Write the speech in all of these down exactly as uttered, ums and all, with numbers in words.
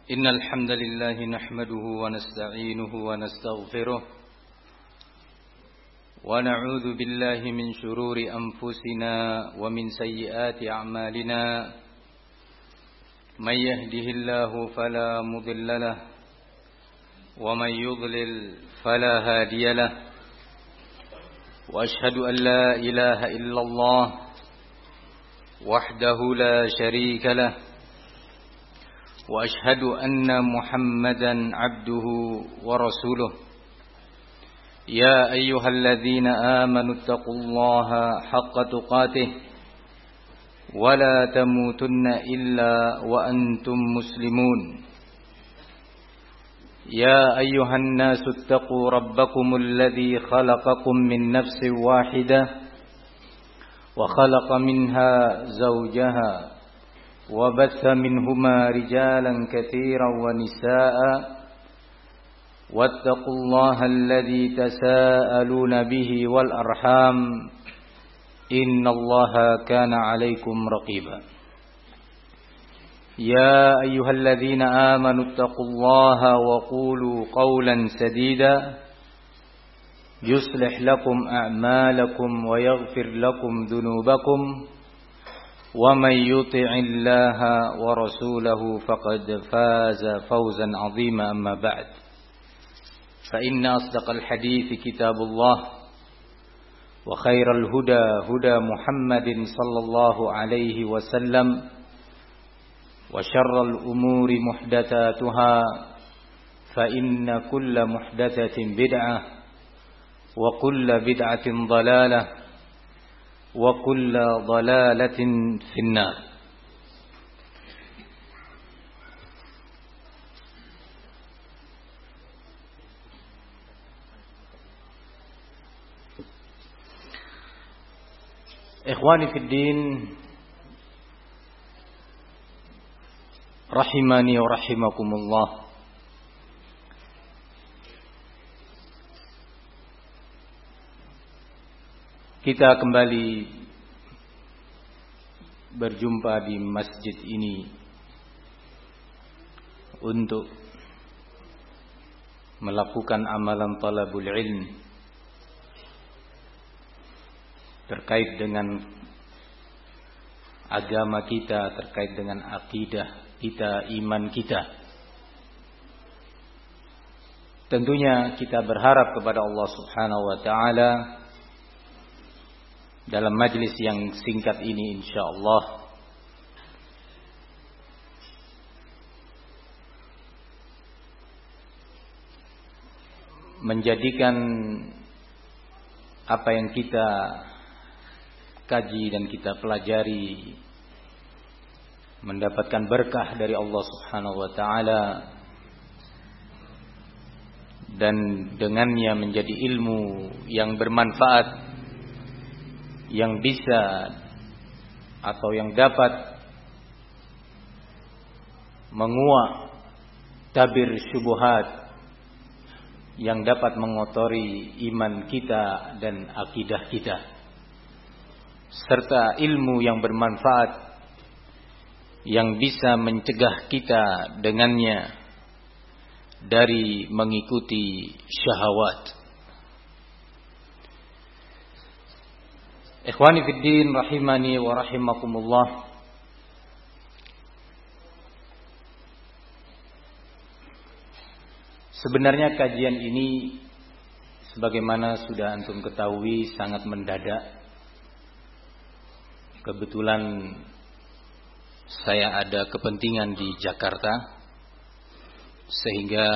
إن الحمد لله نحمده ونستعينه ونستغفره ونعوذ بالله من شرور أنفسنا ومن سيئات أعمالنا من يهده الله فلا مضل له ومن يضلل فلا هادي له وأشهد أن لا إله إلا الله وحده لا شريك له وأشهد أن محمدا عبده ورسوله يا أيها الذين آمنوا اتقوا الله حق تقاته ولا تموتن إلا وأنتم مسلمون يا أيها الناس اتقوا ربكم الذي خلقكم من نفس واحدة وخلق منها زوجها وبث منهما رجالا كثيرا ونساء واتقوا الله الذي تساءلون به والأرحام إن الله كان عليكم رقيبا يا أيها الذين آمنوا اتقوا الله وقولوا قولا سديدا يصلح لكم أعمالكم ويغفر لكم ذنوبكم ومن يطع الله ورسوله فقد فاز فوزا عظيما أما بعد فإن أصدق الحديث كتاب الله وخير الهدى هدى محمد صلى الله عليه وسلم وشر الأمور محدثاتها فإن كل محدثة بدعة وكل بدعة ضلالة وكل ضلالة في النار. Ikhwani fi din, rahimani wa rahimakumullah. Kita kembali berjumpa di masjid ini untuk melakukan amalan talabul ilm terkait dengan agama kita, terkait dengan akidah kita, iman kita. Tentunya kita berharap kepada Allah Subhanahu wa taala dalam majlis yang singkat ini insyaallah menjadikan apa yang kita kaji dan kita pelajari mendapatkan berkah dari Allah Subhanahu wa taala dan dengannya menjadi ilmu yang bermanfaat, yang bisa atau yang dapat menguak tabir syubhat yang dapat mengotori iman kita dan akidah kita, serta ilmu yang bermanfaat yang bisa mencegah kita dengannya dari mengikuti syahwat. Ikhwani fid din, rahimani wa rahimakumullah. Sebenarnya kajian ini sebagaimana sudah antum ketahui sangat mendadak. Kebetulan saya ada kepentingan di Jakarta sehingga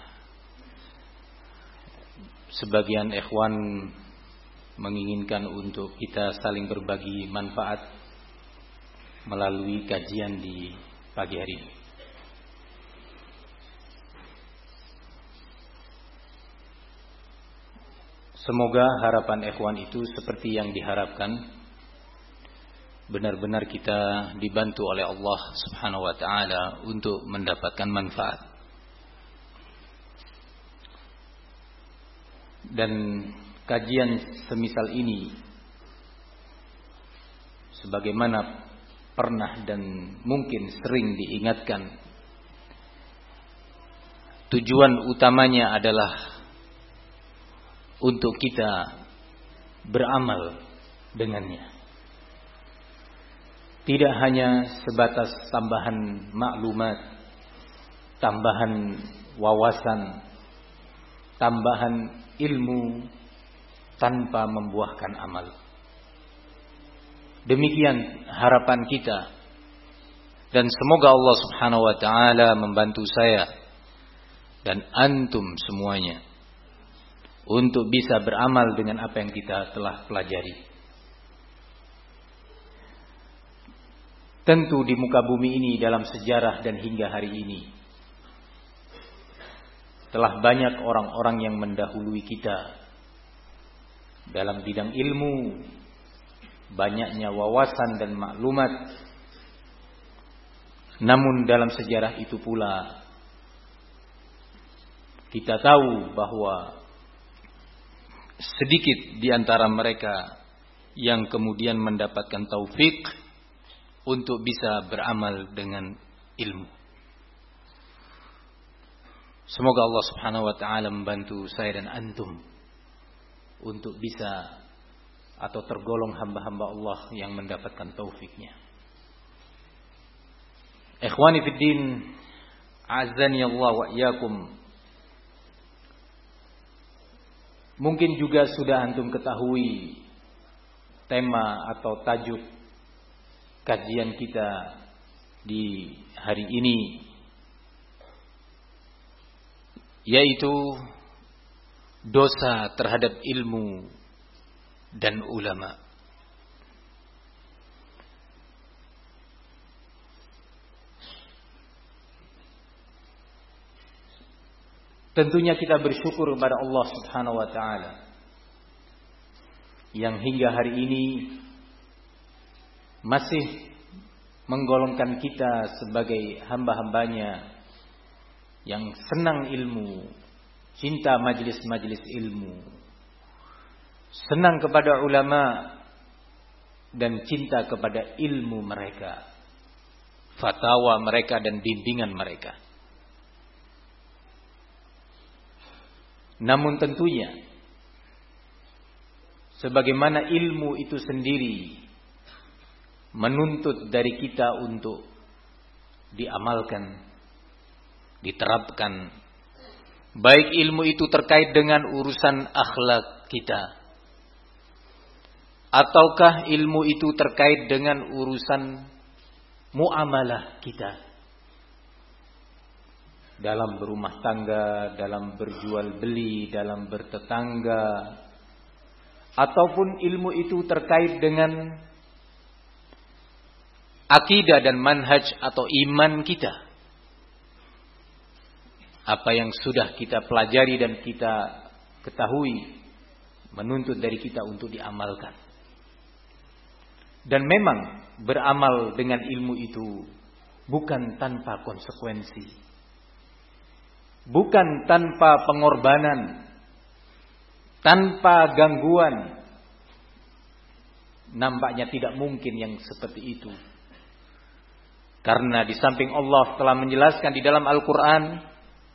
sebagian ikhwan menginginkan untuk kita saling berbagi manfaat melalui kajian di pagi hari ini. Semoga harapan ikhwan itu seperti yang diharapkan, benar-benar kita dibantu oleh Allah Subhanahu wa taala untuk mendapatkan manfaat. Dan kajian semisal ini sebagaimana pernah dan mungkin sering diingatkan, tujuan utamanya adalah untuk kita beramal dengannya. Tidak hanya sebatas tambahan maklumat, tambahan wawasan, tambahan ilmu tanpa membuahkan amal. Demikian harapan kita, dan semoga Allah Subhanahu wa taala membantu saya dan antum semuanya untuk bisa beramal dengan apa yang kita telah pelajari. Tentu di muka bumi ini dalam sejarah dan hingga hari ini telah banyak orang-orang yang mendahului kita dalam bidang ilmu, banyaknya wawasan dan maklumat. Namun dalam sejarah itu pula kita tahu bahwa sedikit di antara mereka yang kemudian mendapatkan taufik untuk bisa beramal dengan ilmu. Semoga Allah Subhanahu wa taala membantu saya dan antum untuk bisa atau tergolong hamba-hamba Allah yang mendapatkan taufiknya. Ikhwani fid din, azani Allah wa iyyakum. Mungkin juga sudah antum ketahui tema atau tajuk kajian kita di hari ini, yaitu dosa terhadap ilmu dan ulama. Tentunya kita bersyukur kepada Allah Subhanahu wa taala yang hingga hari ini masih menggolongkan kita sebagai hamba-hambanya yang senang ilmu, cinta majelis-majelis ilmu, senang kepada ulama, dan cinta kepada ilmu mereka, fatwa mereka dan bimbingan mereka. Namun tentunya sebagaimana ilmu itu sendiri menuntut dari kita untuk diamalkan, diterapkan, baik ilmu itu terkait dengan urusan akhlak kita, ataukah ilmu itu terkait dengan urusan muamalah kita, dalam berumah tangga, dalam berjual beli, dalam bertetangga, ataupun ilmu itu terkait dengan akidah dan manhaj atau iman kita. Apa yang sudah kita pelajari dan kita ketahui menuntut dari kita untuk diamalkan. Dan memang beramal dengan ilmu itu bukan tanpa konsekuensi, bukan tanpa pengorbanan, tanpa gangguan. Nampaknya tidak mungkin yang seperti itu. Karena di samping Allah telah menjelaskan di dalam Al-Quran,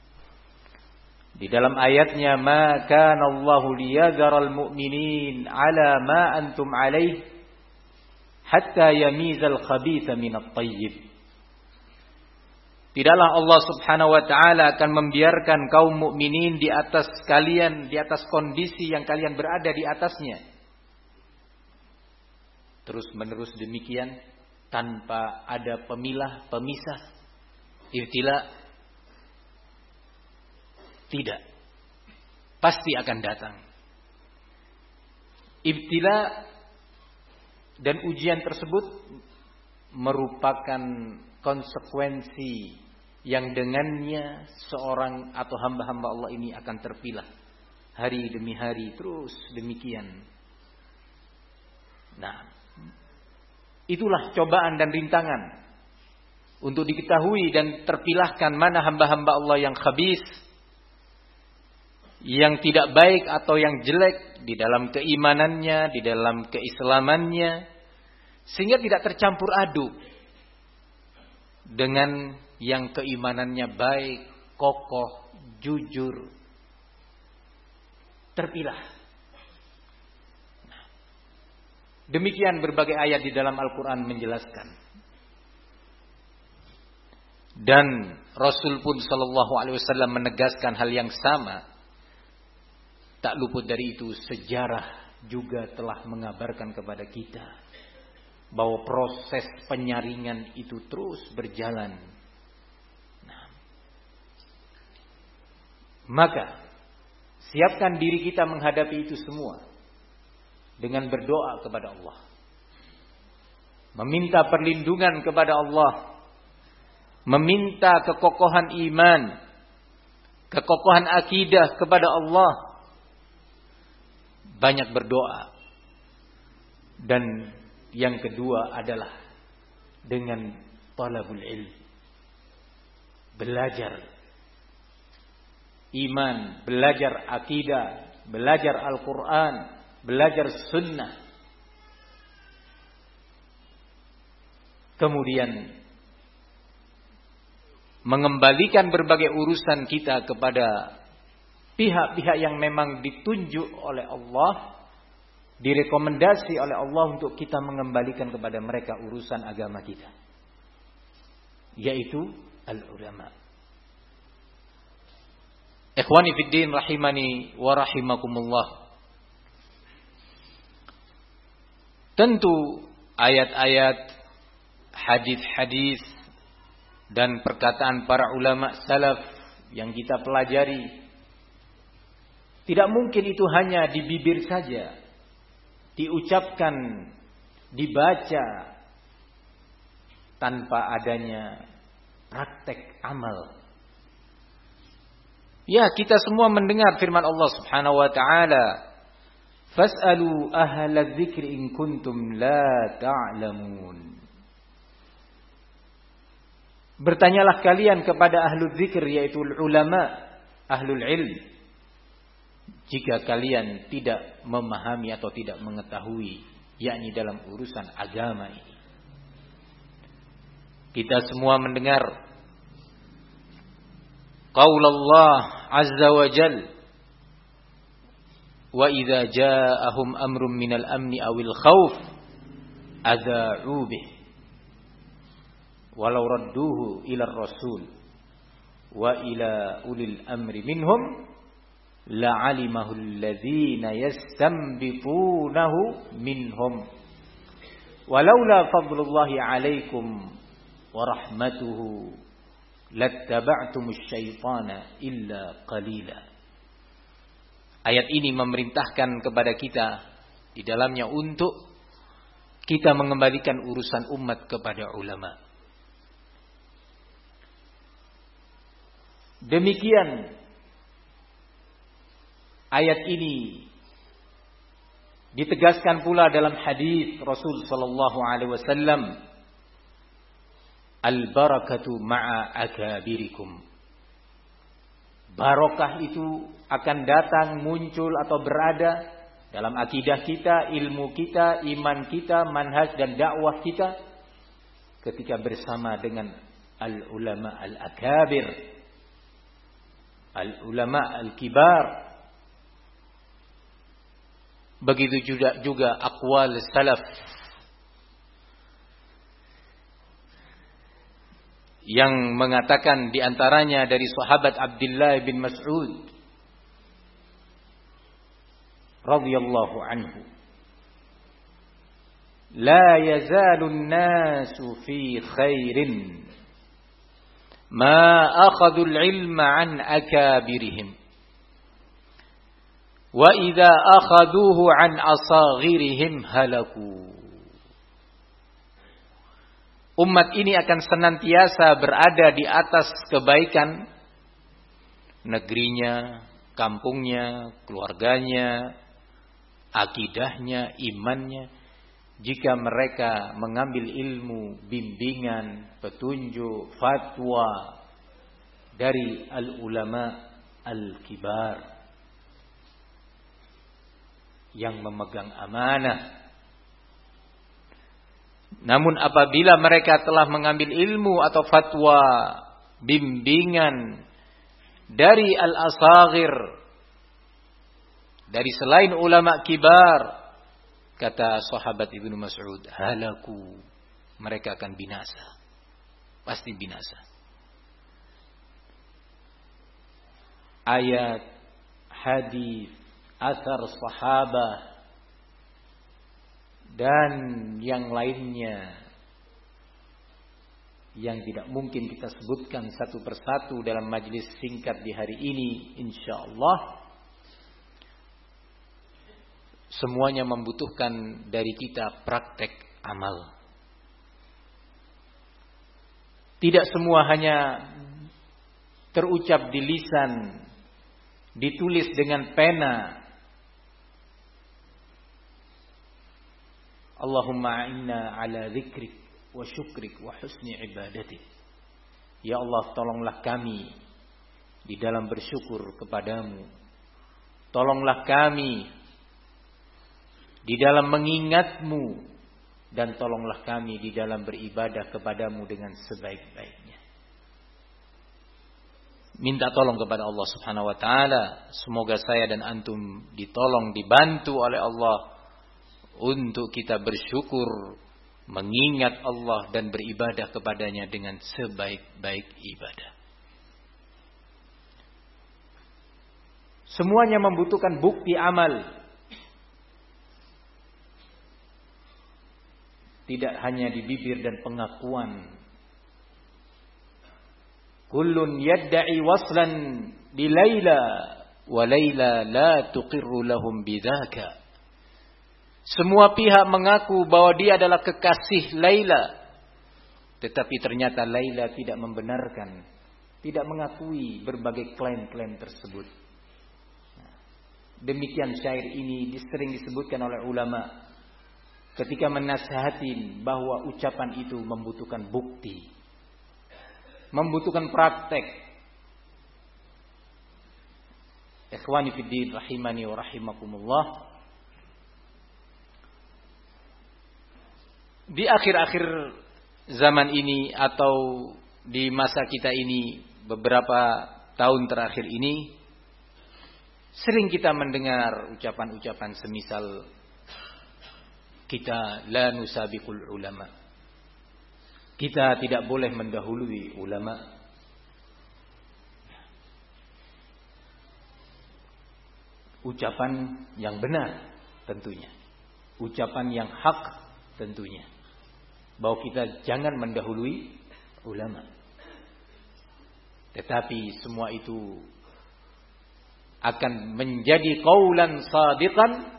di dalam ayatnya, "Ma kana Allahu liyadharal mu'minin ala ma antum alaih hatta yamizal khabitha minat tayyib." Tidaklah Allah Subhanahu wa taala akan membiarkan kaum mukminin di atas kalian, di atas kondisi yang kalian berada di atasnya, terus menerus demikian, tanpa ada pemilah, pemisah, ibtila. Tidak. Pasti akan datang ibtila, dan ujian tersebut merupakan konsekuensi yang dengannya seorang atau hamba-hamba Allah ini akan terpilah hari demi hari, terus demikian. Nah, itulah cobaan dan rintangan untuk diketahui dan terpilahkan mana hamba-hamba Allah yang khabis, yang tidak baik atau yang jelek di dalam keimanannya, di dalam keislamannya, sehingga tidak tercampur aduk dengan yang keimanannya baik, kokoh, jujur, terpilah. Nah, demikian berbagai ayat di dalam Al-Quran menjelaskan. Dan Rasul pun sallallahu alaihi wasallam menegaskan hal yang sama. Tak luput dari itu, sejarah juga telah mengabarkan kepada kita bahwa proses penyaringan itu terus berjalan. Nah, maka siapkan diri kita menghadapi itu semua dengan berdoa kepada Allah, meminta perlindungan kepada Allah, meminta kekokohan iman, kekokohan akidah kepada Allah, banyak berdoa. Dan yang kedua adalah dengan talabul ilm, belajar iman, belajar akidah, belajar Al-Quran, belajar sunnah. Kemudian mengembalikan berbagai urusan kita kepada pihak-pihak yang memang ditunjuk oleh Allah, direkomendasi oleh Allah untuk kita mengembalikan kepada mereka urusan agama kita, yaitu al-ulama. Ikhwani fiddin rahimani wa rahimakumullah. Tentu ayat-ayat, hadis-hadis dan perkataan para ulama salaf yang kita pelajari, tidak mungkin itu hanya di bibir saja, diucapkan, dibaca, tanpa adanya praktek amal. Ya, kita semua mendengar firman Allah Subhanahu wa taala, "Fas'alu ahla dzikri in kuntum la ta'lamun." Bertanyalah kalian kepada ahlul dzikir, yaitu ulama, ahlul ilm, jika kalian tidak memahami atau tidak mengetahui, yakni dalam urusan agama ini. Kita semua mendengar qaul Allah azza wa jal, wa idza ja'ahum amrun minal amni awil khauf adza'u bih walau radduhu ila rasul wa ila ulil amri minhum la'alimahu alladhina yastanbitunahu minhum walaula fadlullahi 'alaikum wa rahmatuhu lattaba'tumus syaitana illa qalila. Ayat ini memerintahkan kepada kita di dalamnya untuk kita mengembalikan urusan umat kepada ulama. Demikian ayat ini ditegaskan pula dalam hadis Rasul sallallahu alaihi wasallam, al-barakatu ma'a akabirikum. Barokah itu akan datang, muncul atau berada dalam akidah kita, ilmu kita, iman kita, manhaj dan dakwah kita ketika bersama dengan al-ulama al-akabir, al-ulama al-kibar. Begitu juga juga aqwal salaf yang mengatakan di antaranya dari sahabat Abdullah bin Mas'ud radhiyallahu anhu, la yazalun nasu fi khairin ma akhadhu al-ilma an akabirihim wa idza akhaduhu an asaghirihim halaku. Umat ini akan senantiasa berada di atas kebaikan negerinya, kampungnya, keluarganya, akidahnya, imannya, jika mereka mengambil ilmu, bimbingan, petunjuk, fatwa dari al-ulama al-kibar yang memegang amanah. Namun apabila mereka telah mengambil ilmu atau fatwa, bimbingan dari al-asaghir, dari selain ulama kibar, kata sahabat Ibnu Mas'ud, halaku, mereka akan binasa, pasti binasa. Ayat, hadis, asar sahabah dan yang lainnya yang tidak mungkin kita sebutkan satu persatu dalam majelis singkat di hari ini, insyaallah semuanya membutuhkan dari kita praktek amal. Tidak semua hanya terucap di lisan, ditulis dengan pena. Allahumma a'inna ala dzikrik wa syukrik wa husni ibadatik. Ya Allah, tolonglah kami di dalam bersyukur kepadamu. Tolonglah kami di dalam mengingatmu. Dan tolonglah kami di dalam beribadah kepadamu dengan sebaik-baiknya. Minta tolong kepada Allah Subhanahu wa taala. Semoga saya dan antum ditolong, dibantu oleh Allah untuk kita bersyukur, mengingat Allah dan beribadah kepadanya dengan sebaik-baik ibadah. Semuanya membutuhkan bukti amal. Tidak hanya di bibir dan pengakuan. Kullun yadda'i waslan bi Laila wa Laila la tuqirru lahum bidzaka. Semua pihak mengaku bahwa dia adalah kekasih Laila, tetapi ternyata Laila tidak membenarkan, tidak mengakui berbagai klaim-klaim tersebut. Demikian syair ini sering disebutkan oleh ulama ketika menasihatin bahwa ucapan itu membutuhkan bukti, membutuhkan praktek. Ikhwani fiddin rahimani wa rahimakumullah. Di akhir-akhir zaman ini atau di masa kita ini, beberapa tahun terakhir ini, sering kita mendengar ucapan-ucapan semisal kita la nusabiqul ulama. Kita tidak boleh mendahului ulama. Ucapan yang benar tentunya. Ucapan yang hak tentunya. Bahwa kita jangan mendahului ulama. Tetapi semua itu akan menjadi qaulan shadiqan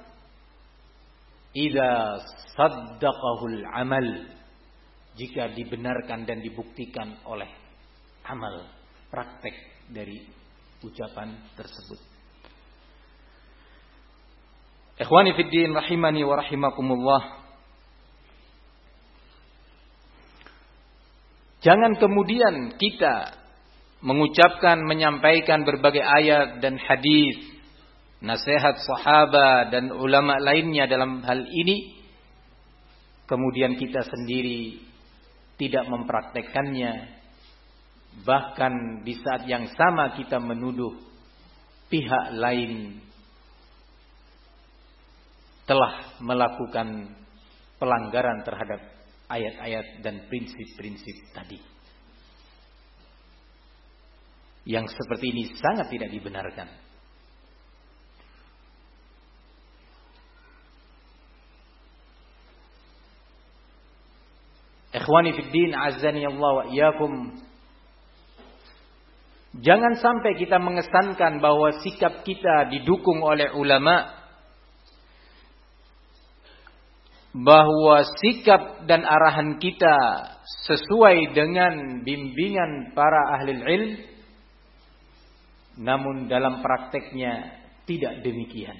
idza saddaqahul amal, jika dibenarkan dan dibuktikan oleh amal, praktek dari ucapan tersebut. Ikhwani fiddin rahimani wa rahimakumullah. Jangan kemudian kita mengucapkan, menyampaikan berbagai ayat dan hadis, nasihat sahabat dan ulama lainnya dalam hal ini, kemudian kita sendiri tidak mempraktekkannya. Bahkan di saat yang sama kita menuduh pihak lain telah melakukan pelanggaran terhadap ayat-ayat dan prinsip-prinsip tadi. Yang seperti ini sangat tidak dibenarkan. Ikhwani fiddin azzani Allah wa iyyakum. Jangan sampai kita mengesankan bahwa sikap kita didukung oleh ulama, bahwa sikap dan arahan kita sesuai dengan bimbingan para ahli ilm, namun dalam prakteknya tidak demikian.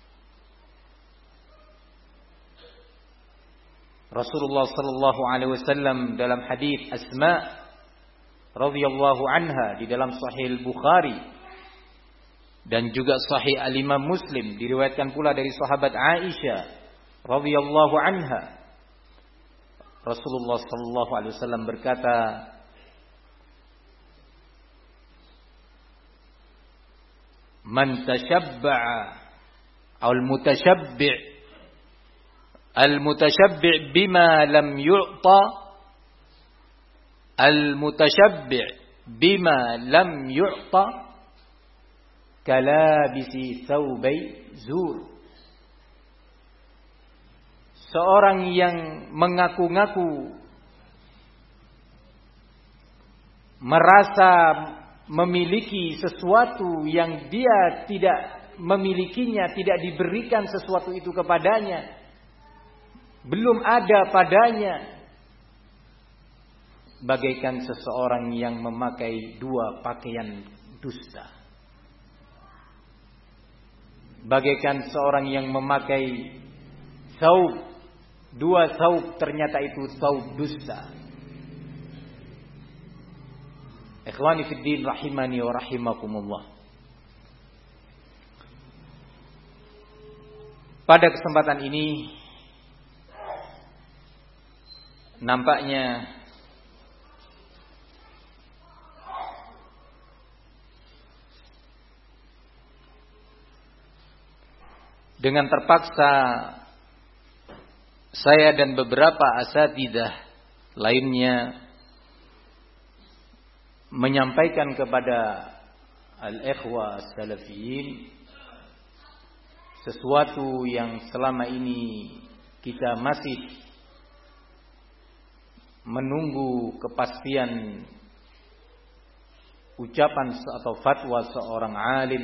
Rasulullah sallallahu alaihi wasallam dalam hadis Asma radhiyallahu anha di dalam Sahih Bukhari dan juga Sahih Al-Imam Muslim, diriwayatkan pula dari sahabat Aisyah radhiyallahu anha, Rasulullah sallallahu alaihi wasallam berkata, man tashabba'a al-mutashabbi' al-mutashabbi' bima lam yu'ta al-mutashabbi' bima lam yu'ta kalabisi thawbai zur. Seorang yang mengaku-ngaku merasa memiliki sesuatu yang dia tidak memilikinya, tidak diberikan sesuatu itu kepadanya, belum ada padanya, bagaikan seseorang yang memakai dua pakaian dusta, bagaikan seorang yang memakai saub, dua saub ternyata itu saub dusta. Ikhwani fid din rahimani wa rahimakumullah. Pada kesempatan ini nampaknya dengan terpaksa saya dan beberapa asatidzah lainnya menyampaikan kepada al-ikhwah as-salafiyin sesuatu yang selama ini kita masih menunggu kepastian ucapan atau fatwa seorang alim,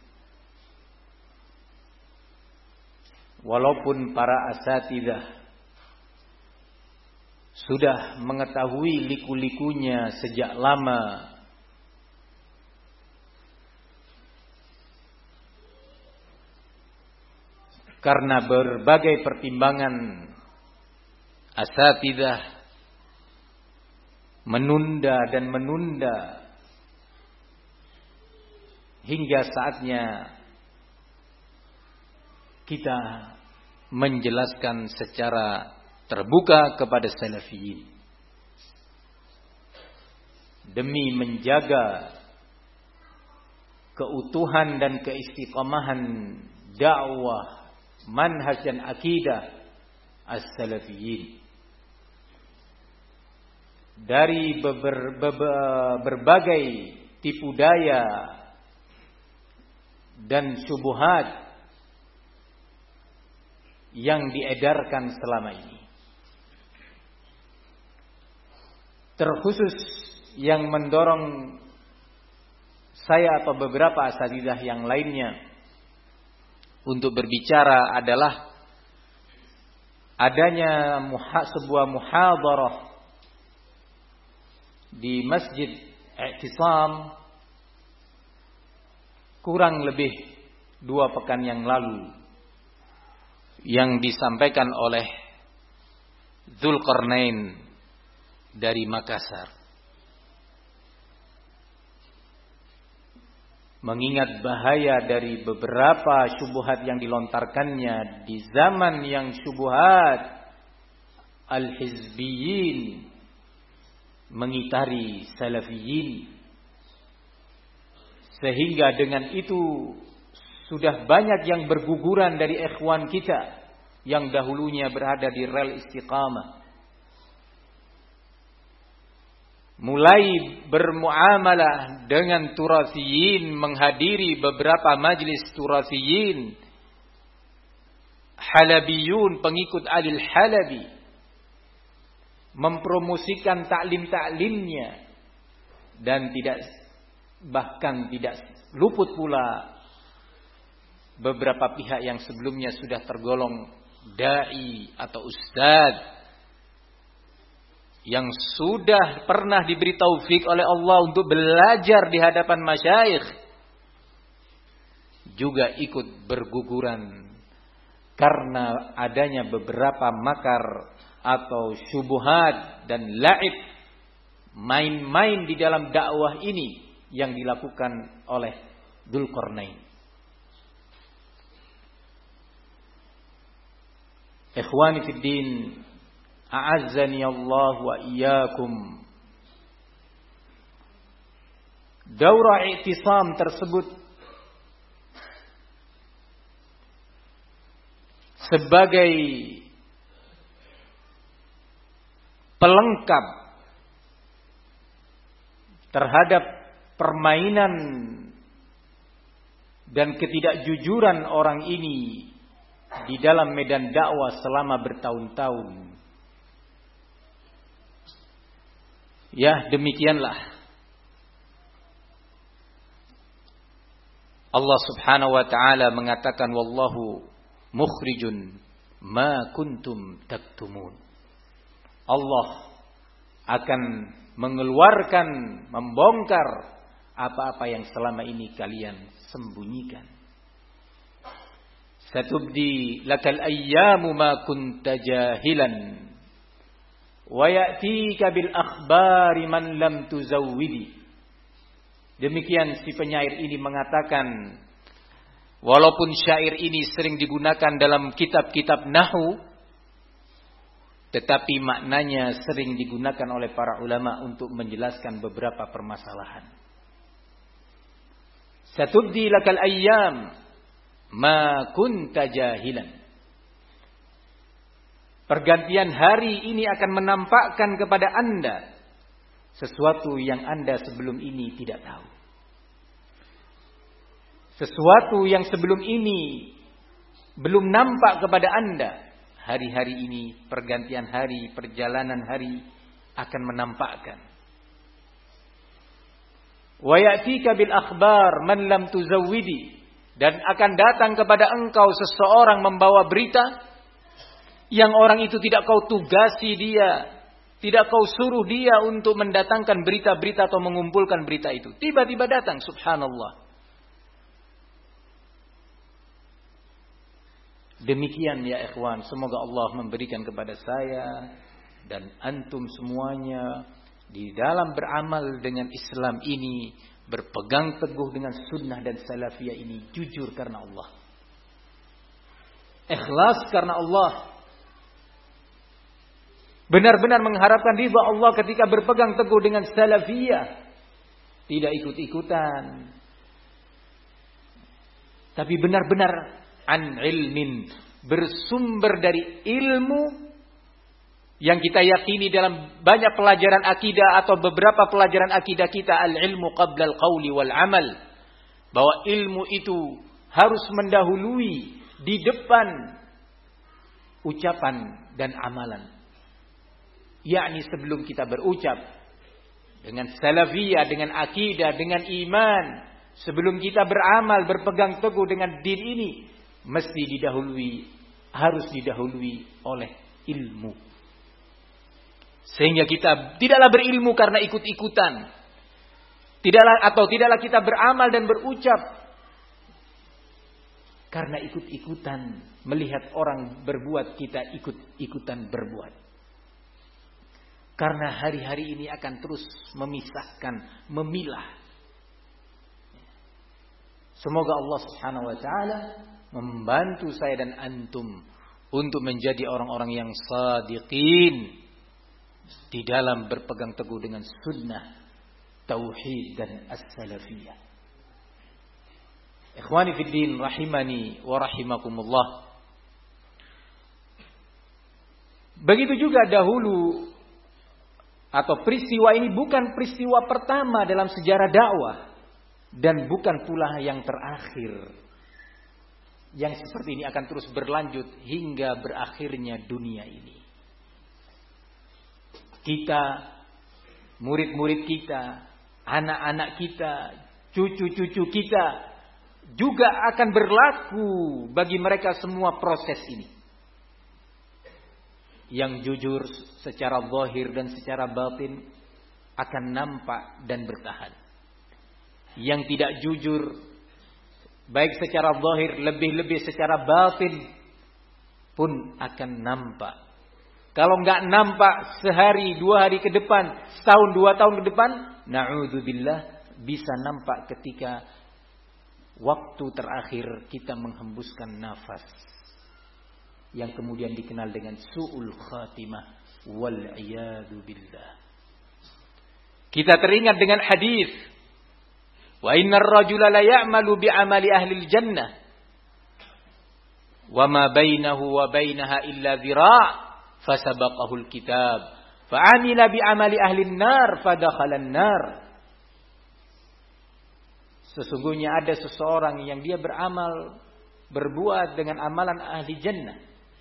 walaupun para asatidzah sudah mengetahui liku-likunya sejak lama, karena berbagai pertimbangan asatidzah menunda dan menunda hingga saatnya kita menjelaskan secara terbuka kepada salafiyin demi menjaga keutuhan dan keistiqamahan dakwah manhaj dan akidah as-salafiyin dari beber, beber, berbagai tipu daya dan syubhat yang diedarkan selama ini. Terkhusus yang mendorong saya atau beberapa asatidzah yang lainnya untuk berbicara adalah adanya muha, sebuah muhadarah di Masjid I'tisam kurang lebih dua pekan yang lalu yang disampaikan oleh Dzulqarnain dari Makassar, mengingat bahaya dari beberapa syubhat yang dilontarkannya di zaman yang syubhat al-hizbiyin mengitari salafiyin, sehingga dengan itu sudah banyak yang berguguran dari ikhwan kita yang dahulunya berada di rel istiqamah, mulai bermuamalah dengan turasiyin, menghadiri beberapa majlis turasiyin, halabiyun, pengikut Alil Halabi, mempromosikan taklim-taklimnya, dan tidak bahkan tidak luput pula beberapa pihak yang sebelumnya sudah tergolong dai atau ustadz yang sudah pernah diberi taufik oleh Allah untuk belajar di hadapan masyayikh juga ikut berguguran karena adanya beberapa makar atau syubhat dan laib, main-main di dalam dakwah ini yang dilakukan oleh Dzulqarnain. Ikhwani fid din, a'azzani Allah wa iyyakum. Daurah i'tisam tersebut sebagai pelengkap terhadap permainan dan ketidakjujuran orang ini di dalam medan dakwah selama bertahun-tahun. Ya, demikianlah Allah Subhanahu wa taala mengatakan wallahu mukhrijun ma kuntum taktumun. Allah akan mengeluarkan, membongkar apa-apa yang selama ini kalian sembunyikan. Satubdi lakal ayyamu ma kunta jahilan wa ya'tika bil akhbari man lam tuzawwidi. Demikian si penyair ini mengatakan, walaupun syair ini sering digunakan dalam kitab-kitab nahwu, tetapi maknanya sering digunakan oleh para ulama untuk menjelaskan beberapa permasalahan. Satubdi lakal ayyam ma kunta jahilan. Pergantian hari ini akan menampakkan kepada Anda sesuatu yang Anda sebelum ini tidak tahu. Sesuatu yang sebelum ini belum nampak kepada Anda. Hari-hari ini, pergantian hari, perjalanan hari akan menampakkan. Wa ya'tika bil akhbar man lam tuzawwidi, dan akan datang kepada engkau seseorang membawa berita yang orang itu tidak kau tugasi dia, tidak kau suruh dia untuk mendatangkan berita-berita atau mengumpulkan berita itu. Tiba-tiba datang, subhanallah. Demikian ya ikhwan, semoga Allah memberikan kepada saya dan antum semuanya di dalam beramal dengan Islam ini, berpegang teguh dengan sunnah dan salafiyah ini, jujur karena Allah, ikhlas karena Allah, benar-benar mengharapkan ridha Allah ketika berpegang teguh dengan salafiyah, tidak ikut-ikutan, tapi benar-benar an ilmin, bersumber dari ilmu yang kita yakini dalam banyak pelajaran akidah atau beberapa pelajaran akidah kita, al ilmu qabla al qawli wal amal, bahwa ilmu itu harus mendahului di depan ucapan dan amalan. Yakni sebelum kita berucap dengan salafiyah, dengan akidah, dengan iman, sebelum kita beramal, berpegang teguh dengan din ini, mesti didahului, harus didahului oleh ilmu. Sehingga kita tidaklah berilmu karena ikut-ikutan. Tidaklah atau tidaklah kita beramal dan berucap karena ikut-ikutan, melihat orang berbuat kita ikut-ikutan berbuat. Karena hari-hari ini akan terus memisahkan, memilah. Semoga Allah Subhanahu wa taala membantu saya dan antum untuk menjadi orang-orang yang shadiqin di dalam berpegang teguh dengan sunnah, tauhid dan as-salafiyah. Ikhwani fid din rahimani wa rahimakumullah. Begitu juga dahulu, atau peristiwa ini bukan peristiwa pertama dalam sejarah dakwah dan bukan pula yang terakhir. Yang seperti ini akan terus berlanjut hingga berakhirnya dunia ini. Kita, murid-murid kita, anak-anak kita, cucu-cucu kita juga akan berlaku bagi mereka semua proses ini. Yang jujur secara zahir dan secara batin akan nampak dan bertahan. Yang tidak jujur baik secara zahir, lebih-lebih secara batin pun akan nampak. Kalau enggak nampak sehari, dua hari ke depan, setahun, dua tahun ke depan, na'udzubillah, bisa nampak ketika waktu terakhir kita menghembuskan nafas, yang kemudian dikenal dengan su'ul khatimah, wal iyadu billah. Kita teringat dengan hadis, wa innar rajula la ya'malu bi amali ahli jannah wa ma bainahu wa bainaha illa dhira' fasabaqahul kitab fa'amila bi amali ahli an-nar fadakhala an-nar. Sesungguhnya ada seseorang yang dia beramal, berbuat dengan amalan ahli jannah.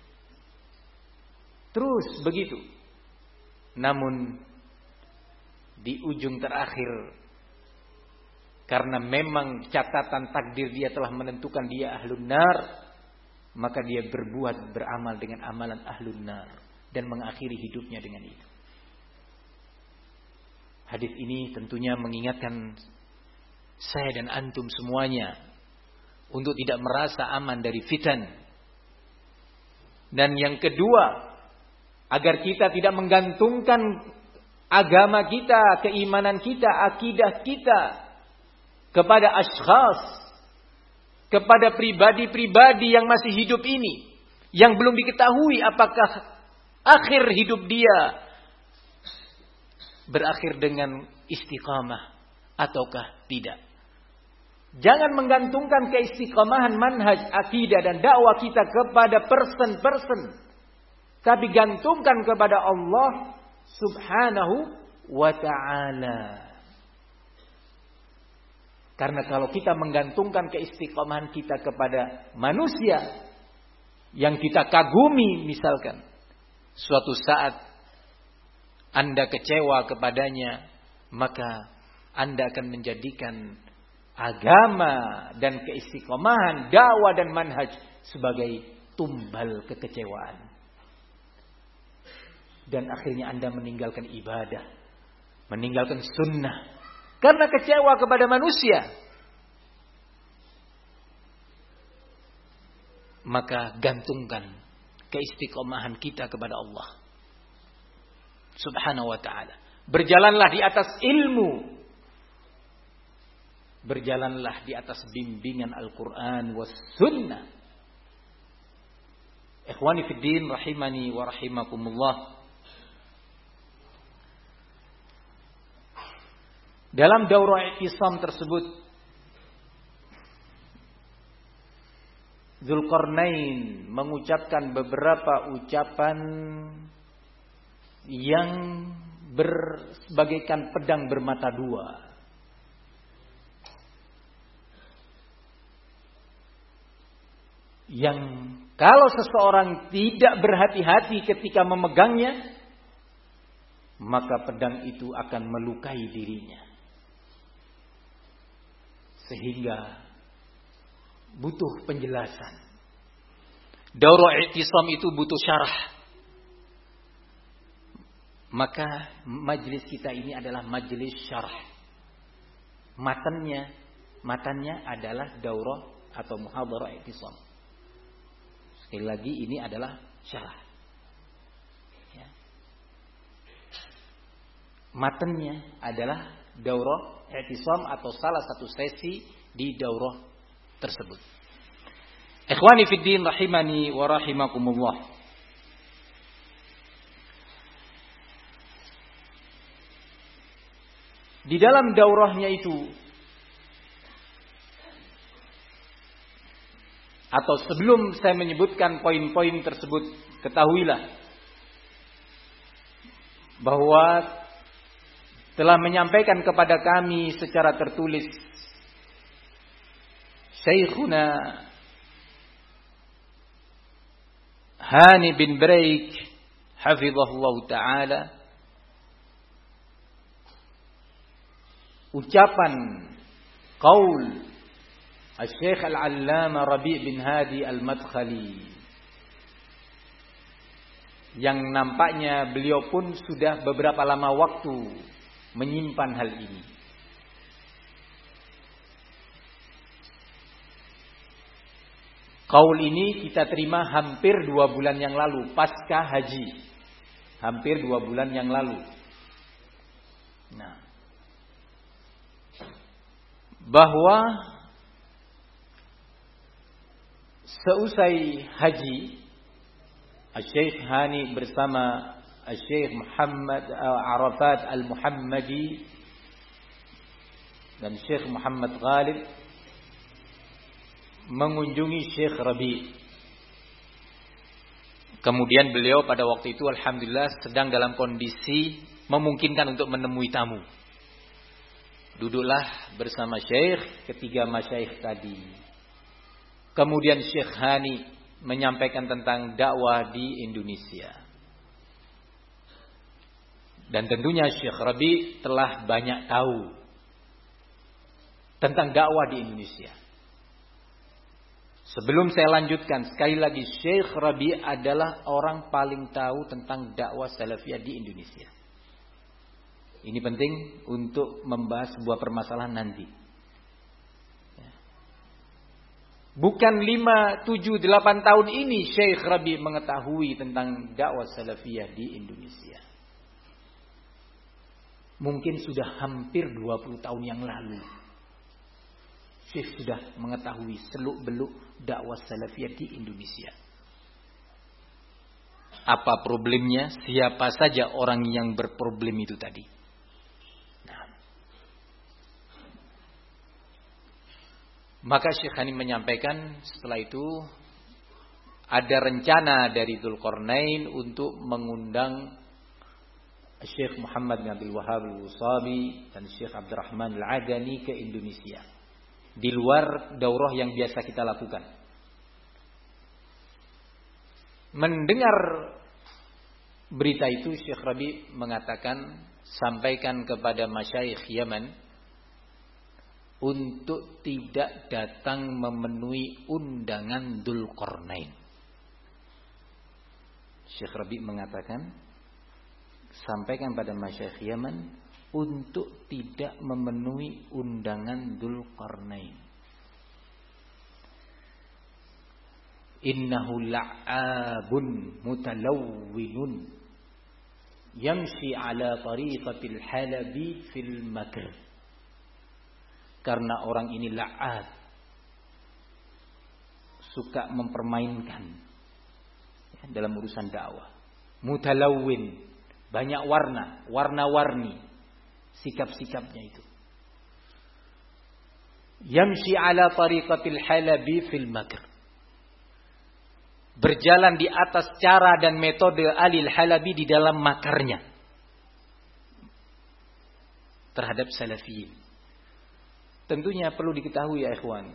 Terus begitu. Namun di ujung terakhir, karena memang catatan takdir dia telah menentukan dia ahlun nar, maka dia berbuat beramal dengan amalan ahlun nar dan mengakhiri hidupnya dengan itu. Hadis ini tentunya mengingatkan saya dan antum semuanya untuk tidak merasa aman dari fitan. Dan yang kedua, agar kita tidak menggantungkan agama kita, keimanan kita, akidah kita kepada ashkhas, kepada pribadi-pribadi yang masih hidup ini, yang belum diketahui apakah akhir hidup dia berakhir dengan istiqamah ataukah tidak. Jangan menggantungkan keistiqamahan manhaj, akidah dan dakwah kita kepada person-person, tapi gantungkan kepada Allah Subhanahu wa ta'ala. Karena kalau kita menggantungkan keistiqamahan kita kepada manusia yang kita kagumi, misalkan suatu saat Anda kecewa kepadanya, maka Anda akan menjadikan agama dan keistiqomahan, dakwah dan manhaj sebagai tumbal kekecewaan. Dan akhirnya Anda meninggalkan ibadah, meninggalkan sunnah, karena kecewa kepada manusia. Maka gantungkan keistiqomahan kita kepada Allah Subhanahu wa ta'ala. Berjalanlah di atas ilmu, berjalanlah di atas bimbingan Al-Quran was sunnah. Ikhwani fid din rahimani wa rahimakumullah. Dalam daurah i'tisam tersebut, Dzulqarnain mengucapkan beberapa ucapan yang berbagaikan pedang bermata dua. Yang kalau seseorang tidak berhati-hati ketika memegangnya, maka pedang itu akan melukai dirinya. Sehingga butuh penjelasan. Daurah i'tisam itu butuh syarah. Maka majlis kita ini adalah majlis syarah. Matannya, matannya adalah daurah atau muhadharah i'tisam. Sekali lagi ini adalah syarah. Ya. Matannya adalah daurah i'tisam atau salah satu sesi di daurah tersebut. Ikhwani fid din rahimani wa rahimakumullah. Di dalam daurahnya itu, atau sebelum saya menyebutkan poin-poin tersebut, ketahuilah bahwa telah menyampaikan kepada kami secara tertulis Syekhuna Hani bin Breik hafizahullah ta'ala ucapan qaul Al-Syekh Al-Allama Rabi' bin Hadi Al-Madkhali, yang nampaknya beliau pun sudah beberapa lama waktu menyimpan hal ini. Qaul ini kita terima hampir dua bulan yang lalu, pasca haji. Hampir dua bulan yang lalu. Nah, bahwa seusai haji, Al-Syekh Hani bersama Al-Syekh Muhammad Arafat Al-Muhammadi dan Syekh Muhammad Ghalib mengunjungi Syekh Rabi'. Kemudian beliau pada waktu itu alhamdulillah sedang dalam kondisi memungkinkan untuk menemui tamu. Duduklah bersama Syekh ketiga masyayikh tadi. Kemudian Syekh Hani menyampaikan tentang dakwah di Indonesia. Dan tentunya Syekh Rabi telah banyak tahu tentang dakwah di Indonesia. Sebelum saya lanjutkan, sekali lagi Syekh Rabi adalah orang paling tahu tentang dakwah salafiyah di Indonesia. Ini penting untuk membahas sebuah permasalahan nanti. Bukan lima, tujuh, delapan tahun ini Syekh Rabi mengetahui tentang dakwah salafiyah di Indonesia. Mungkin sudah hampir dua puluh tahun yang lalu Syekh sudah mengetahui seluk-beluk dakwah salafiyah di Indonesia. Apa problemnya? Siapa saja orang yang berproblem itu tadi. Nah. Maka Syekh Hani menyampaikan setelah itu ada rencana dari Dzulqarnain untuk mengundang Syekh Muhammad bin Abdul Wahhab Al-Wusabi dan Syekh Abdurrahman Al-Adani ke Indonesia. Di luar daurah yang biasa kita lakukan. Mendengar berita itu Syekh Rabi mengatakan, sampaikan kepada masyayikh Yaman untuk tidak datang memenuhi undangan Dzulqarnain. Syekh Rabi mengatakan, sampaikan pada masyayikh Yaman untuk tidak memenuhi undangan Dzulqarnain. Innahu la'abun mutalawwinun yamshi ala tariqatil halabi fil makr. Karena orang ini la'ab, suka mempermainkan ya, dalam urusan dakwah. Mutalawwin, banyak warna, warna-warni sikap-sikapnya itu. Yamshi ala tariqatil halabi fil makr. Berjalan di atas cara dan metode Alil Halabi di dalam makarnya terhadap salafiyin. Tentunya perlu diketahui ya ikhwan,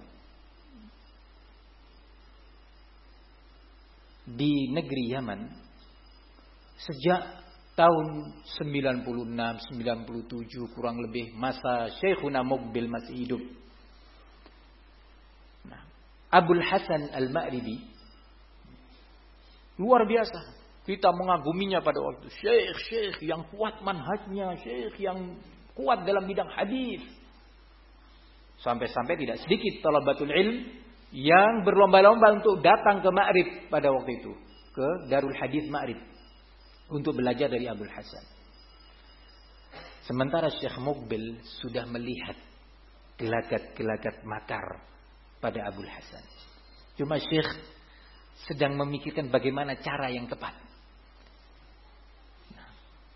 di negeri Yaman sejak tahun sembilan puluh enam, sembilan puluh tujuh kurang lebih masa Syekhuna Muqbil masih hidup. Nah, Abul Hasan Al-Ma'ribi luar biasa. Kita mengaguminya pada waktu itu. Syekh-syekh yang kuat manhajnya, syekh yang kuat dalam bidang hadis. Sampai-sampai tidak sedikit talabatul ilm yang berlomba-lomba untuk datang ke Ma'rib pada waktu itu, ke Darul Hadis Ma'rib, untuk belajar dari Abul Hasan. Sementara Syekh Muqbil sudah melihat gelagat-gelagat makar pada Abul Hasan. Cuma Syekh sedang memikirkan bagaimana cara yang tepat. Nah,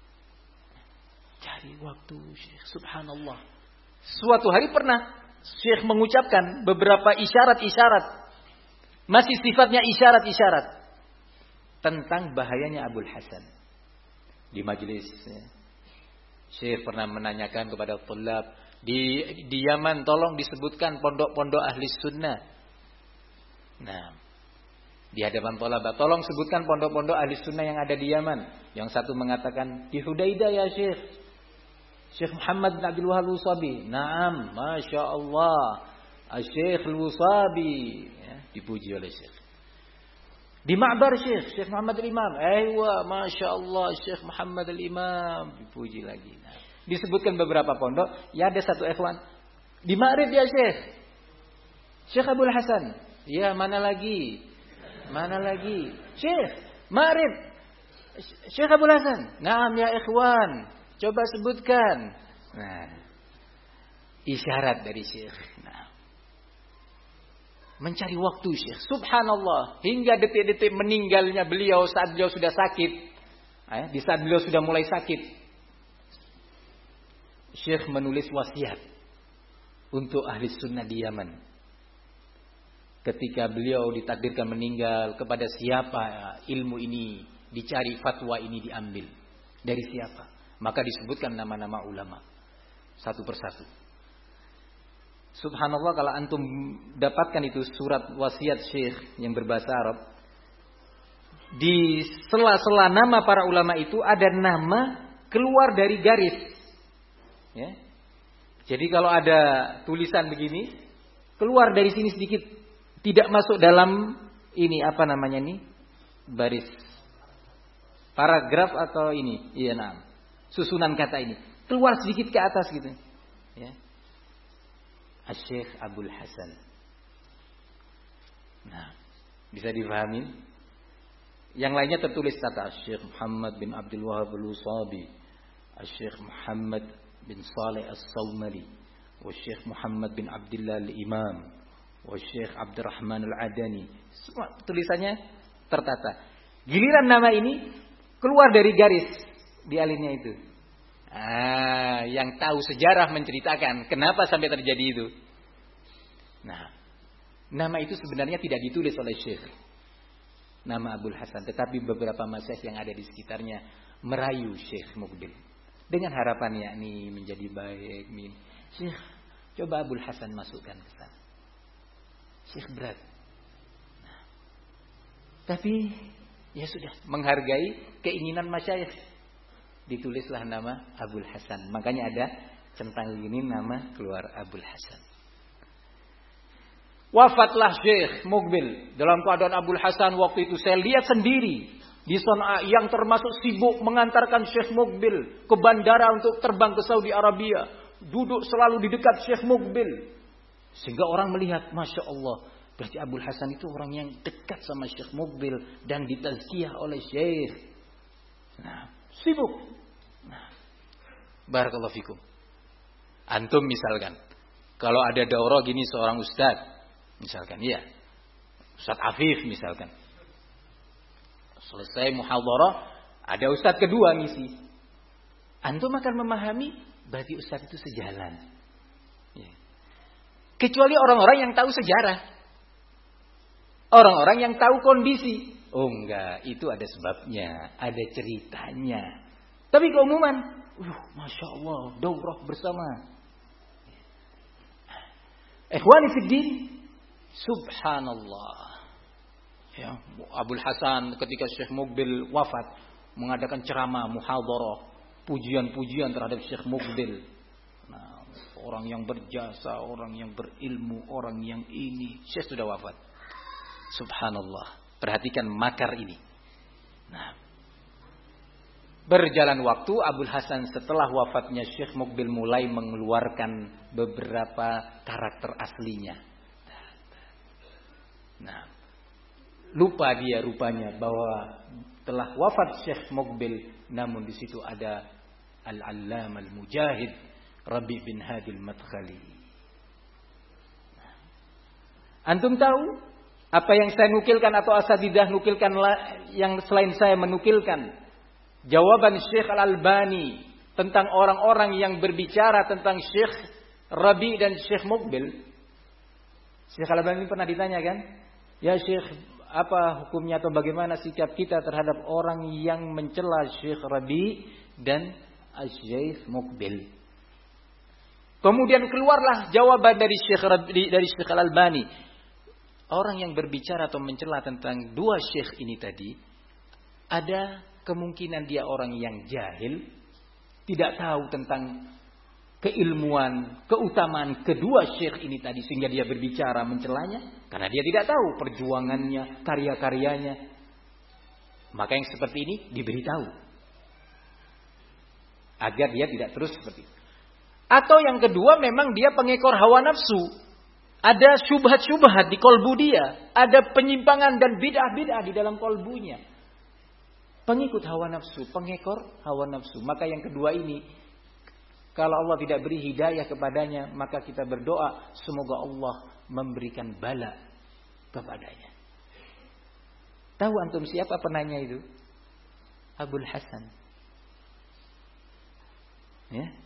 cari waktu Syekh, subhanallah. Suatu hari pernah Syekh mengucapkan beberapa isyarat-isyarat, masih sifatnya isyarat-isyarat, tentang bahayanya Abul Hasan. Di majelis ya, Syekh pernah menanyakan kepada thulab di di Yaman, tolong disebutkan pondok-pondok ahli sunnah. Nah, di hadapan thulab, tolong sebutkan pondok-pondok ahli sunnah yang ada di Yaman. Yang satu mengatakan di Hudaidah ya Syekh, Syekh Muhammad bin Abdul Wahhab Al-Wusabi. Naam, masya Allah, Syekh Al-Wusabi ya, dipuji oleh Syekh. Di Ma'bar Syekh, Syekh Muhammad Al-Imam. Aywa, masya Allah, Syekh Muhammad Al-Imam. Dipuji lagi. Nah, disebutkan beberapa pondok. Ya ada satu ikhwan. Di Ma'rib ya Syekh. Syekh Abul Hasan. Ya mana lagi? Mana lagi? Syekh, Ma'rib. Syekh Abul Hasan. Naam ya ikhwan. Coba sebutkan. Nah, isyarat dari Syekh. Nah, mencari waktu Syekh. Subhanallah. Hingga detik-detik meninggalnya beliau saat beliau sudah sakit. Eh, di saat beliau sudah mulai sakit. Syekh menulis wasiat untuk ahli sunnah di Yaman. ketika beliau ditakdirkan meninggal, kepada siapa ilmu ini dicari, fatwa ini diambil, dari siapa? Maka disebutkan nama-nama ulama satu persatu. Subhanallah, kalau antum dapatkan itu surat wasiat Syekh yang berbahasa Arab, di sela-sela nama para ulama itu ada nama keluar dari garis. Ya. Jadi kalau ada tulisan begini, keluar dari sini sedikit, tidak masuk dalam ini apa namanya ini, baris paragraf atau ini, iya nah, susunan kata ini, keluar sedikit ke atas gitu. Ya. Asy-Syaikh Abdul Hasan. Nah, bisa difahami? Yang lainnya tertulis kata Syekh Muhammad bin Abdul Wahab Al-Usabi, Syekh Muhammad bin Saleh As-Sawmali, wa Syekh Muhammad bin Abdullah Al-Imam, wa Syekh Abdurrahman Al-Adani. Semua tulisannya tertata. Giliran nama ini keluar dari garis di alinnya itu. Ah, yang tahu sejarah menceritakan kenapa sampai terjadi itu. Nah, nama itu sebenarnya tidak ditulis oleh Syekh, nama Abdul Hasan, tetapi beberapa masyayikh yang ada di sekitarnya merayu Syekh Muqbil dengan harapan yakni menjadi baik. Min. Syekh, coba Abdul Hasan masukkan ke sana. Syekh berat. Nah, tapi ya sudah, menghargai keinginan masyayikh. Ditulislah nama Abdul Hasan. Makanya ada centang ini nama keluar Abdul Hasan. Wafatlah Syekh Muqbil dalam keadaan Abdul Hasan waktu itu saya lihat sendiri di Sana'a yang termasuk sibuk mengantarkan Syekh Muqbil ke bandara untuk terbang ke Saudi Arabia. Duduk selalu di dekat Syekh Muqbil. Sehingga orang melihat, Masya Allah, berarti Abdul Hasan itu orang yang dekat sama Syekh Muqbil dan ditazkiyah oleh Syekh. Nah, sibuk. Nah, barakallahu fikum. Antum misalkan, kalau ada daurah gini seorang ustaz, misalkan, iya, Ustaz Afif misalkan, selesai muhadharah, ada ustaz kedua ngisi. Antum akan memahami, berarti ustaz itu sejalan. Ya. Kecuali orang-orang yang tahu sejarah, orang-orang yang tahu kondisi. Oh enggak, itu ada sebabnya, ada ceritanya. Tapi keumuman, uh, Masya Allah, daurah bersama. Ikhwani fiddin, subhanallah. Ya, Abdul Hasan ketika Syekh Muqbil wafat mengadakan ceramah, muhadharah, pujian-pujian terhadap Syekh Muqbil. Nah, orang yang berjasa, orang yang berilmu, orang yang ini, Syekh sudah wafat. Subhanallah. Perhatikan makar ini. Nah, berjalan waktu, Abdul Hasan setelah wafatnya Syekh Muqbil mulai mengeluarkan beberapa karakter aslinya. Nah, lupa dia rupanya bahwa telah wafat Syekh Muqbil, namun di situ ada Al-Allam Al-Mujahid Rabi bin Hadi Al-Madkhali. Antum tahu apa yang saya nukilkan atau asatidzah nukilkan yang selain saya menukilkan jawaban Syekh Al-Albani tentang orang-orang yang berbicara tentang Syekh Rabi dan Syekh Muqbil? Syekh Al-Albani pernah ditanya kan, ya Syekh, apa hukumnya atau bagaimana sikap kita terhadap orang yang mencela Syekh Rabi dan Syekh Muqbil? Kemudian keluarlah jawaban dari Syekh Rabi, dari Syekh Al-Albani. Orang yang berbicara atau mencela tentang dua syekh ini tadi, ada kemungkinan dia orang yang jahil, tidak tahu tentang keilmuan, keutamaan kedua syekh ini tadi, sehingga dia berbicara mencelanya, karena dia tidak tahu perjuangannya, karya-karyanya. Maka yang seperti ini diberitahu, agar dia tidak terus seperti itu. Atau yang kedua, memang dia pengekor hawa nafsu. Ada syubhat-syubhat di kolbu dia. Ada penyimpangan dan bid'ah-bid'ah di dalam kolbunya. Pengikut hawa nafsu, pengekor hawa nafsu. Maka yang kedua ini, kalau Allah tidak beri hidayah kepadanya, maka kita berdoa semoga Allah memberikan bala kepadanya. Tahu antum siapa penanya itu? Abdul Hasan. Ya.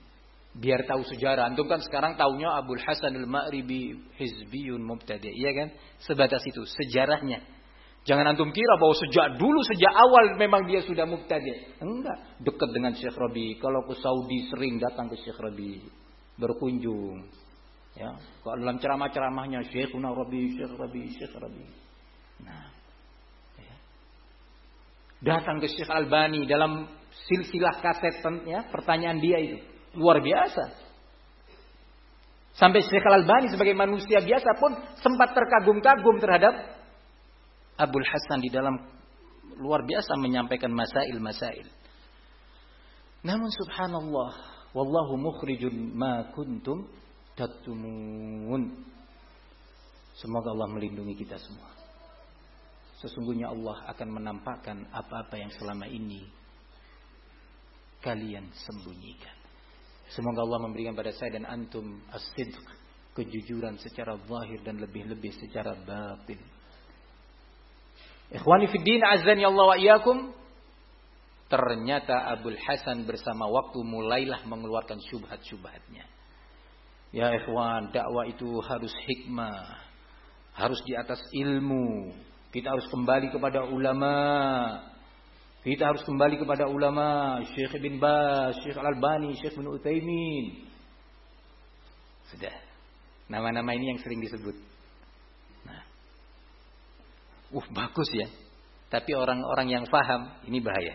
Biar tahu sejarah. Antum kan sekarang taunya Abul Hasan al-Ma'ribi hizbiyun mubtadi', iya kan? Sebatas itu sejarahnya. Jangan antum kira bahwa sejak dulu, sejak awal memang dia sudah mubtadi'. Enggak, dekat dengan Syekh Rabi. Kalau ke Saudi sering datang ke Syekh Rabi, berkunjung. Ya, kalau dalam ceramah-ceramahnya Syekhuna Rabi, Syekh Rabi, Syekh Rabi. Nah, ya. Datang ke Syekh Albani dalam silsilah kaset ya, pertanyaan dia itu. Luar biasa. Sampai Syekh Al-Albani sebagai manusia biasa pun sempat terkagum-kagum terhadap Abul Hasan di dalam luar biasa menyampaikan masail-masail. Namun subhanallah, wallahu mukhrijun ma kuntum tattumun. Semoga Allah melindungi kita semua. Sesungguhnya Allah akan menampakkan apa-apa yang selama ini kalian sembunyikan. Semoga Allah memberikan pada saya dan antum as-sidq, kejujuran secara zahir dan lebih-lebih secara batin. Ikhwani fid din, azani Allah wa iyyakum. Ternyata Abul Hasan bersama waktu mulailah mengeluarkan syubhat-syubhatnya. Ya ikhwan, dakwah itu harus hikmah, harus di atas ilmu. Kita harus kembali kepada ulama. Kita harus kembali kepada ulama, Syekh Ibn Baz, Syekh Al-Albani, Syekh Ibn Utsaimin. Sudah. Nama-nama ini yang sering disebut. Nah. Uh, bagus ya. Tapi orang-orang yang paham, ini bahaya.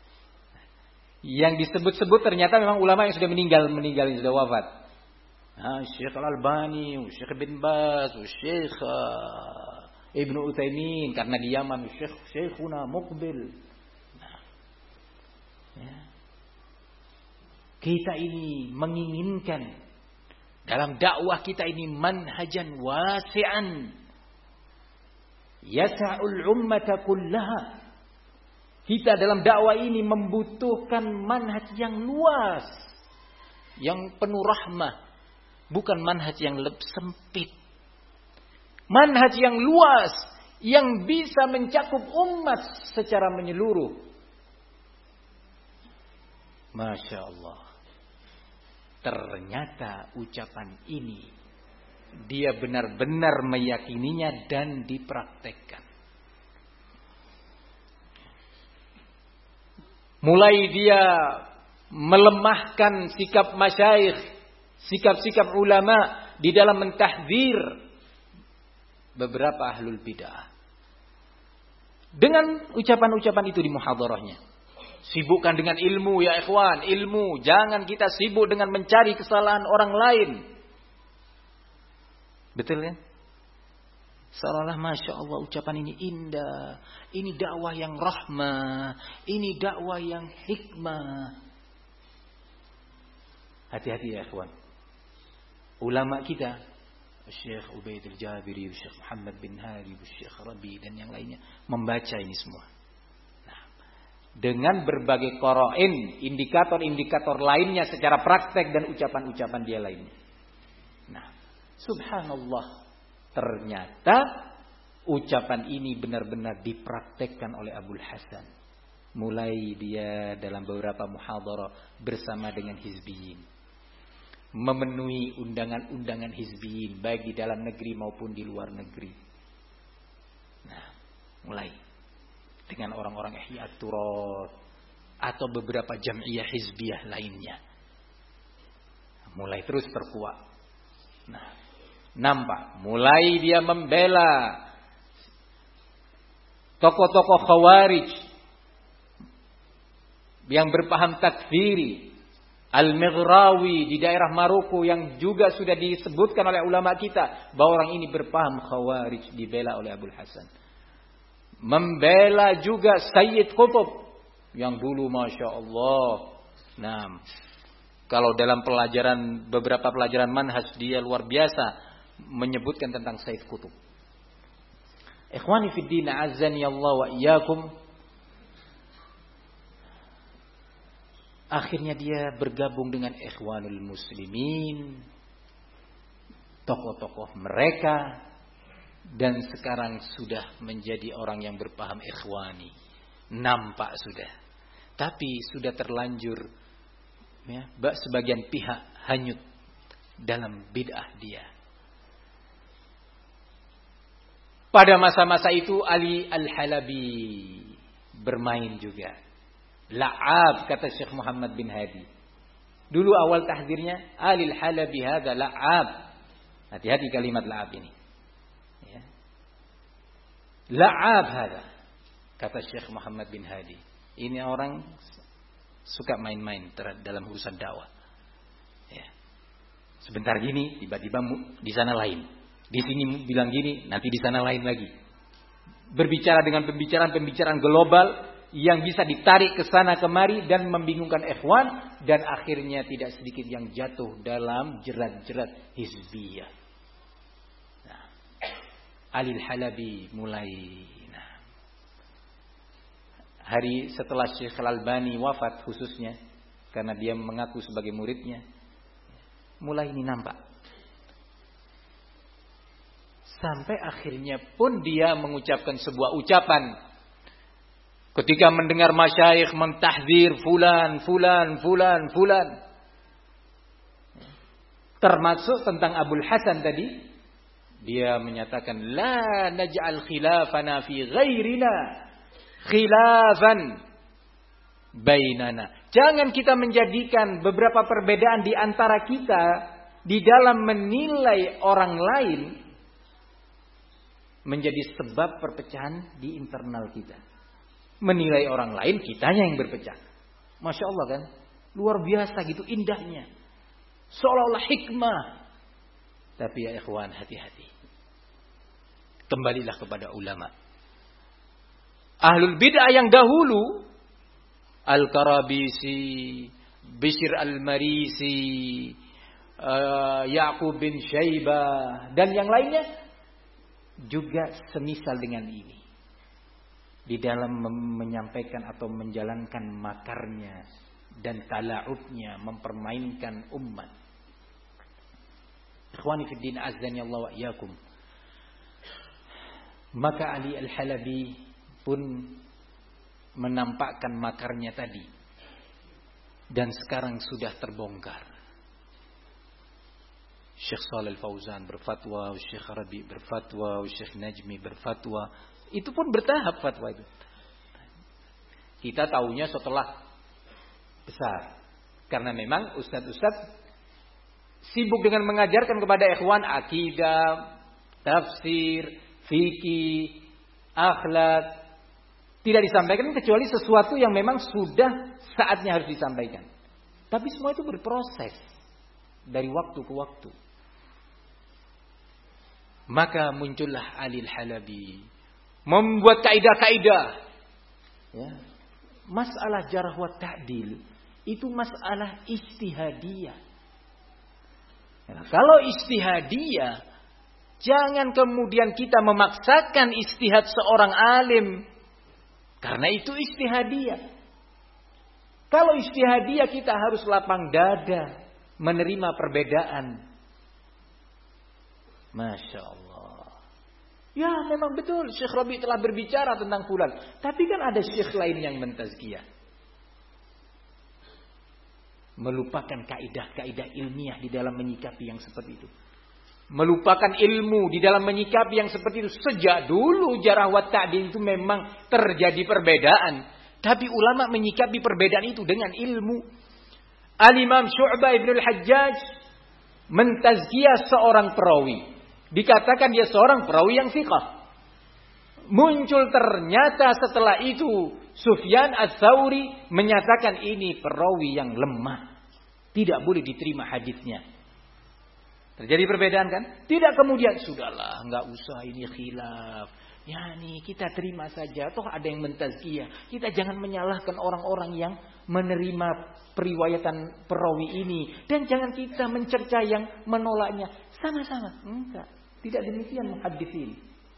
Yang disebut-sebut ternyata memang ulama yang sudah meninggal, meninggal yang sudah wafat. Nah, Syekh Al-Albani, Syekh Ibn Baz, Syekh uh, Ibn Utsaimin, karena di Yaman, Syekh Syekhuna Muqbil. Ya. Kita ini menginginkan dalam dakwah kita ini manhajan wasi'an yas'ul ummata kullaha. Kita dalam dakwah ini membutuhkan manhaj yang luas, yang penuh rahmah, bukan manhaj yang lebih sempit. Manhaj yang luas yang bisa mencakup umat secara menyeluruh. Masya Allah. Ternyata ucapan ini dia benar-benar meyakininya dan dipraktekkan. Mulai dia melemahkan sikap masyayikh, sikap-sikap ulama di dalam mentahdzir beberapa ahlul bid'ah. Dengan ucapan-ucapan itu di muhadarahnya. Sibukkan dengan ilmu ya ikhwan, ilmu. Jangan kita sibuk dengan mencari kesalahan orang lain. Betul ya? Seolah-olah Masya Allah ucapan ini indah. Ini dakwah yang rahmah. Ini dakwah yang hikmah. Hati-hati ya ikhwan. Ulama kita, Syekh Ubaidul Jabiri, Syekh Muhammad bin Hari, Syekh Rabi dan yang lainnya membaca ini semua. Dengan berbagai qarain, indikator-indikator lainnya secara praktek dan ucapan-ucapan dia lainnya. Nah, subhanallah, ternyata ucapan ini benar-benar dipraktekkan oleh Abul Hasan. Mulai dia dalam beberapa muhadarah bersama dengan hizbiyin, memenuhi undangan-undangan hizbiyin baik di dalam negeri maupun di luar negeri. Nah, mulai dengan orang-orang Ihya Turat atau beberapa jam'iyah hizbiyah lainnya. Mulai terus terkuat. Nah, nampak mulai dia membela tokoh-tokoh Khawarij yang berpaham takfiri, Al-Maghrawi di daerah Maroko yang juga sudah disebutkan oleh ulama kita bahwa orang ini berpaham Khawarij, dibela oleh Abul Hasan. Membela juga Sayyid Qutb yang dulu Masya Allah. Nah, kalau dalam pelajaran beberapa pelajaran manhaj dia luar biasa menyebutkan tentang Sayyid Qutb. Ikhwani fid din, azani Allah wa iyyakum. Akhirnya dia bergabung dengan Ikhwanul Muslimin, tokoh-tokoh mereka. Dan sekarang sudah menjadi orang yang berpaham ikhwani. Nampak sudah. Tapi sudah terlanjur ya, sebagian pihak hanyut dalam bid'ah dia. Pada masa-masa itu Ali Al-Halabi bermain juga. La'ab, kata Syekh Muhammad bin Hadi. Dulu awal tahdirnya Ali Al-Halabi hadza la'ab. Hati-hati kalimat la'ab ini. Ya. La'ab hadza, kata Syekh Muhammad bin Hadi. Ini orang suka main-main dalam urusan dakwah. Ya. Sebentar gini, tiba-tiba di sana lain. Di sini bilang gini, nanti di sana lain lagi. Berbicara dengan pembicaraan-pembicaraan global yang bisa ditarik ke sana kemari dan membingungkan ikhwan, dan akhirnya tidak sedikit yang jatuh dalam jerat-jerat hizbiyah. Nah, Ali Al-Halabi mulai nah, hari setelah Syekh Al-Albani wafat khususnya, karena dia mengaku sebagai muridnya, mulai ini nampak. Sampai akhirnya pun dia mengucapkan sebuah ucapan. Ketika mendengar masyayikh mentahdzir fulan, fulan, fulan, fulan. Termasuk tentang Abul Hasan tadi. Dia menyatakan, La naj'al khilafana fi ghairina khilafan bainana. Jangan kita menjadikan beberapa perbedaan di antara kita di dalam menilai orang lain menjadi sebab perpecahan di internal kita. Menilai orang lain, kitanya yang berpecah. Masya Allah kan? Luar biasa gitu indahnya. Seolah-olah hikmah. Tapi ya ikhwan, hati-hati. Kembalilah kepada ulama. Ahlul bid'ah yang dahulu, Al-Karabisi, Bishr Al-Marisi, uh, Ya'qub bin Syaibah, dan yang lainnya, juga semisal dengan ini. Di dalam menyampaikan atau menjalankan makarnya dan tala'ubnya, mempermainkan umat. Ikhwani fiddin azzani Allah wa iyyakum. Maka Ali Al-Halabi pun menampakkan makarnya tadi. Dan sekarang sudah terbongkar. Syekh Shalih Al-Fauzan berfatwa, Syekh Rabi berfatwa, Syekh Najmi berfatwa. Itu pun bertahap fatwa itu. Kita tahunya setelah besar. Karena memang ustaz-ustaz sibuk dengan mengajarkan kepada ikhwan akidah, tafsir, fikih, akhlak. Tidak disampaikan kecuali sesuatu yang memang sudah saatnya harus disampaikan. Tapi semua itu berproses dari waktu ke waktu. Maka muncullah Ali Al-Halabi membuat kaidah-kaidah. Ya. Masalah jarh wa ta'dil itu masalah ijtihadiyah. Nah, kalau ijtihadiyah, jangan kemudian kita memaksakan ijtihad seorang alim, karena itu ijtihadiyah. Kalau ijtihadiyah kita harus lapang dada menerima perbedaan. Masya Allah. Ya memang betul Syekh Rabi telah berbicara tentang fulan. Tapi kan ada syekh lain yang mentazkiyah. Melupakan kaidah-kaidah ilmiah di dalam menyikapi yang seperti itu. Melupakan ilmu di dalam menyikapi yang seperti itu. Sejak dulu jarh wa ta'dil itu memang terjadi perbedaan. Tapi ulama menyikapi perbedaan itu dengan ilmu. Al-Imam Syu'bah ibn al-Hajjaj mentazkiyah seorang perawi. Dikatakan dia seorang perawi yang thiqah. Muncul ternyata setelah itu Sufyan Ats-Tsauri menyatakan ini perawi yang lemah. Tidak boleh diterima hadisnya. Terjadi perbedaan kan? Tidak kemudian sudahlah, enggak usah ini khilaf. Ya nih kita terima saja. Toh ada yang mentazkiyah. Kita jangan menyalahkan orang-orang yang menerima periwayatan perawi ini. Dan jangan kita mencerca yang menolaknya. Sama-sama. Enggak. Tidak demikian muhadditsin.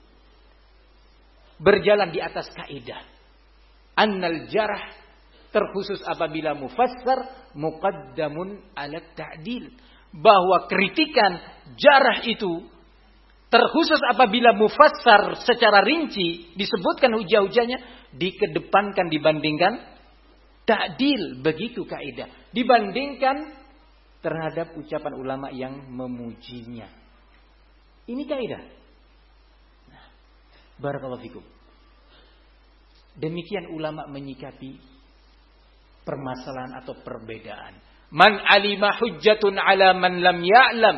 Berjalan di atas kaidah. Annal jarh terkhusus apabila mufassar muqaddamun ala ta'dil. Bahwa kritikan jarh itu terkhusus apabila mufassar secara rinci disebutkan hujah-hujahnya dikedepankan dibandingkan ta'dil. Begitu kaidah. Dibandingkan terhadap ucapan ulama yang memujinya. Ini kaidah. Nah, barakallahu fikum. Demikian ulama menyikapi permasalahan atau perbedaan. Man alima hujjatun ala man lam ya'lam.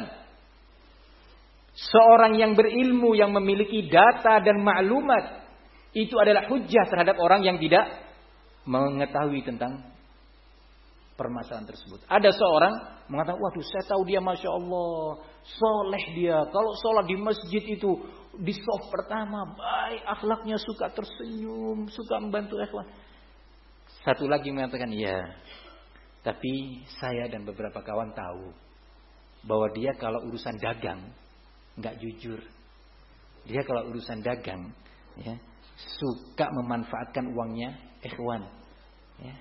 Seorang yang berilmu, yang memiliki data dan maklumat, itu adalah hujjah terhadap orang yang tidak mengetahui tentang permasalahan tersebut. Ada seorang mengatakan, waduh saya tahu dia Masya Allah, soleh dia. Kalau sholat di masjid itu di shaf pertama, baik, akhlaknya, suka tersenyum, suka membantu ikhwan. Satu lagi mengatakan, ya, tapi saya dan beberapa kawan tahu bahwa dia kalau urusan dagang nggak jujur. Dia kalau urusan dagang, ya, suka memanfaatkan uangnya ikhwan. Ya.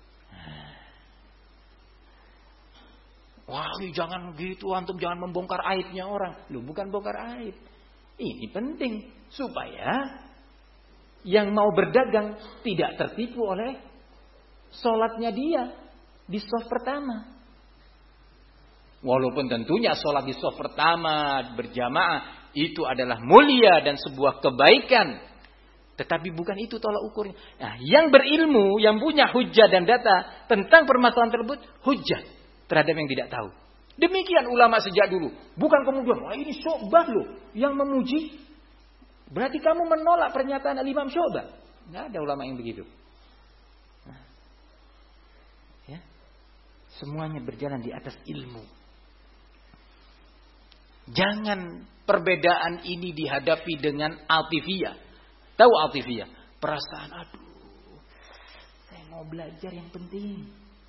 Wah, jangan gitu, antum jangan membongkar aibnya orang. Loh, bukan bongkar aib. Ini penting supaya yang mau berdagang tidak tertipu oleh sholatnya dia di shaf pertama. Walaupun tentunya sholat di shaf pertama berjamaah itu adalah mulia dan sebuah kebaikan, tetapi bukan itu tolak ukurnya. Nah, yang berilmu, yang punya hujjah dan data tentang permasalahan tersebut, hujjah terhadap yang tidak tahu. Demikian ulama sejak dulu. Bukan kemudian, wah ini Syu'bah loh yang memuji. Berarti kamu menolak pernyataan Al-Imam Syu'bah. Tidak ada ulama yang begitu. Nah, ya. Semuanya berjalan di atas ilmu. Jangan perbedaan ini dihadapi dengan altifiyah. Tahu altifiyah? Perasaan, aduh, saya mau belajar yang penting.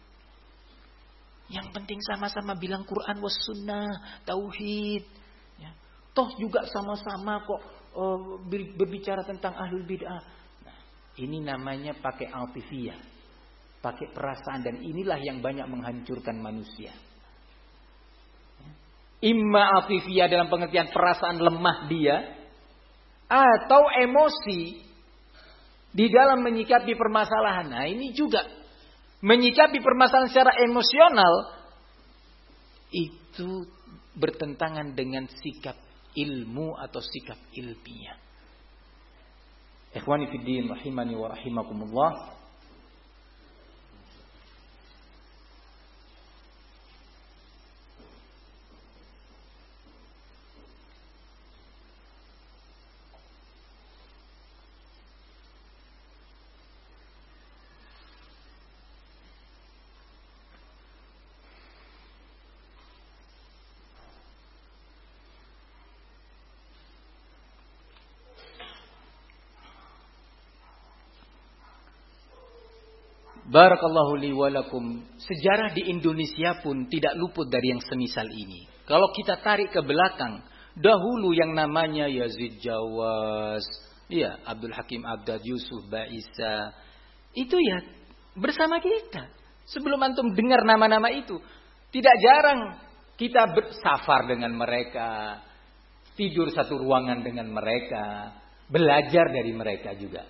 Yang penting sama-sama bilang Quran was sunnah, tauhid. Ya. Toh juga sama-sama kok uh, berbicara tentang ahlul bid'ah. Nah, ini namanya pakai altifiyah, pakai perasaan, dan inilah yang banyak menghancurkan manusia. Ya. Imma altifiyah dalam pengertian perasaan lemah dia, atau emosi di dalam menyikapi permasalahan. Nah, ini juga menyikapi permasalahan secara emosional itu bertentangan dengan sikap ilmu atau sikap ilmiah. Ikhwani fiddin rahimani wa rahimakumullah. Barakallahu li walakum. Sejarah di Indonesia pun tidak luput dari yang semisal ini. Kalau kita tarik ke belakang, dahulu yang namanya Yazid Jawas, ya, Abdul Hakim Abdad, Yusuf Ba'isa, itu ya bersama kita. Sebelum antum dengar nama-nama itu, tidak jarang kita bersafar dengan mereka, tidur satu ruangan dengan mereka, belajar dari mereka juga.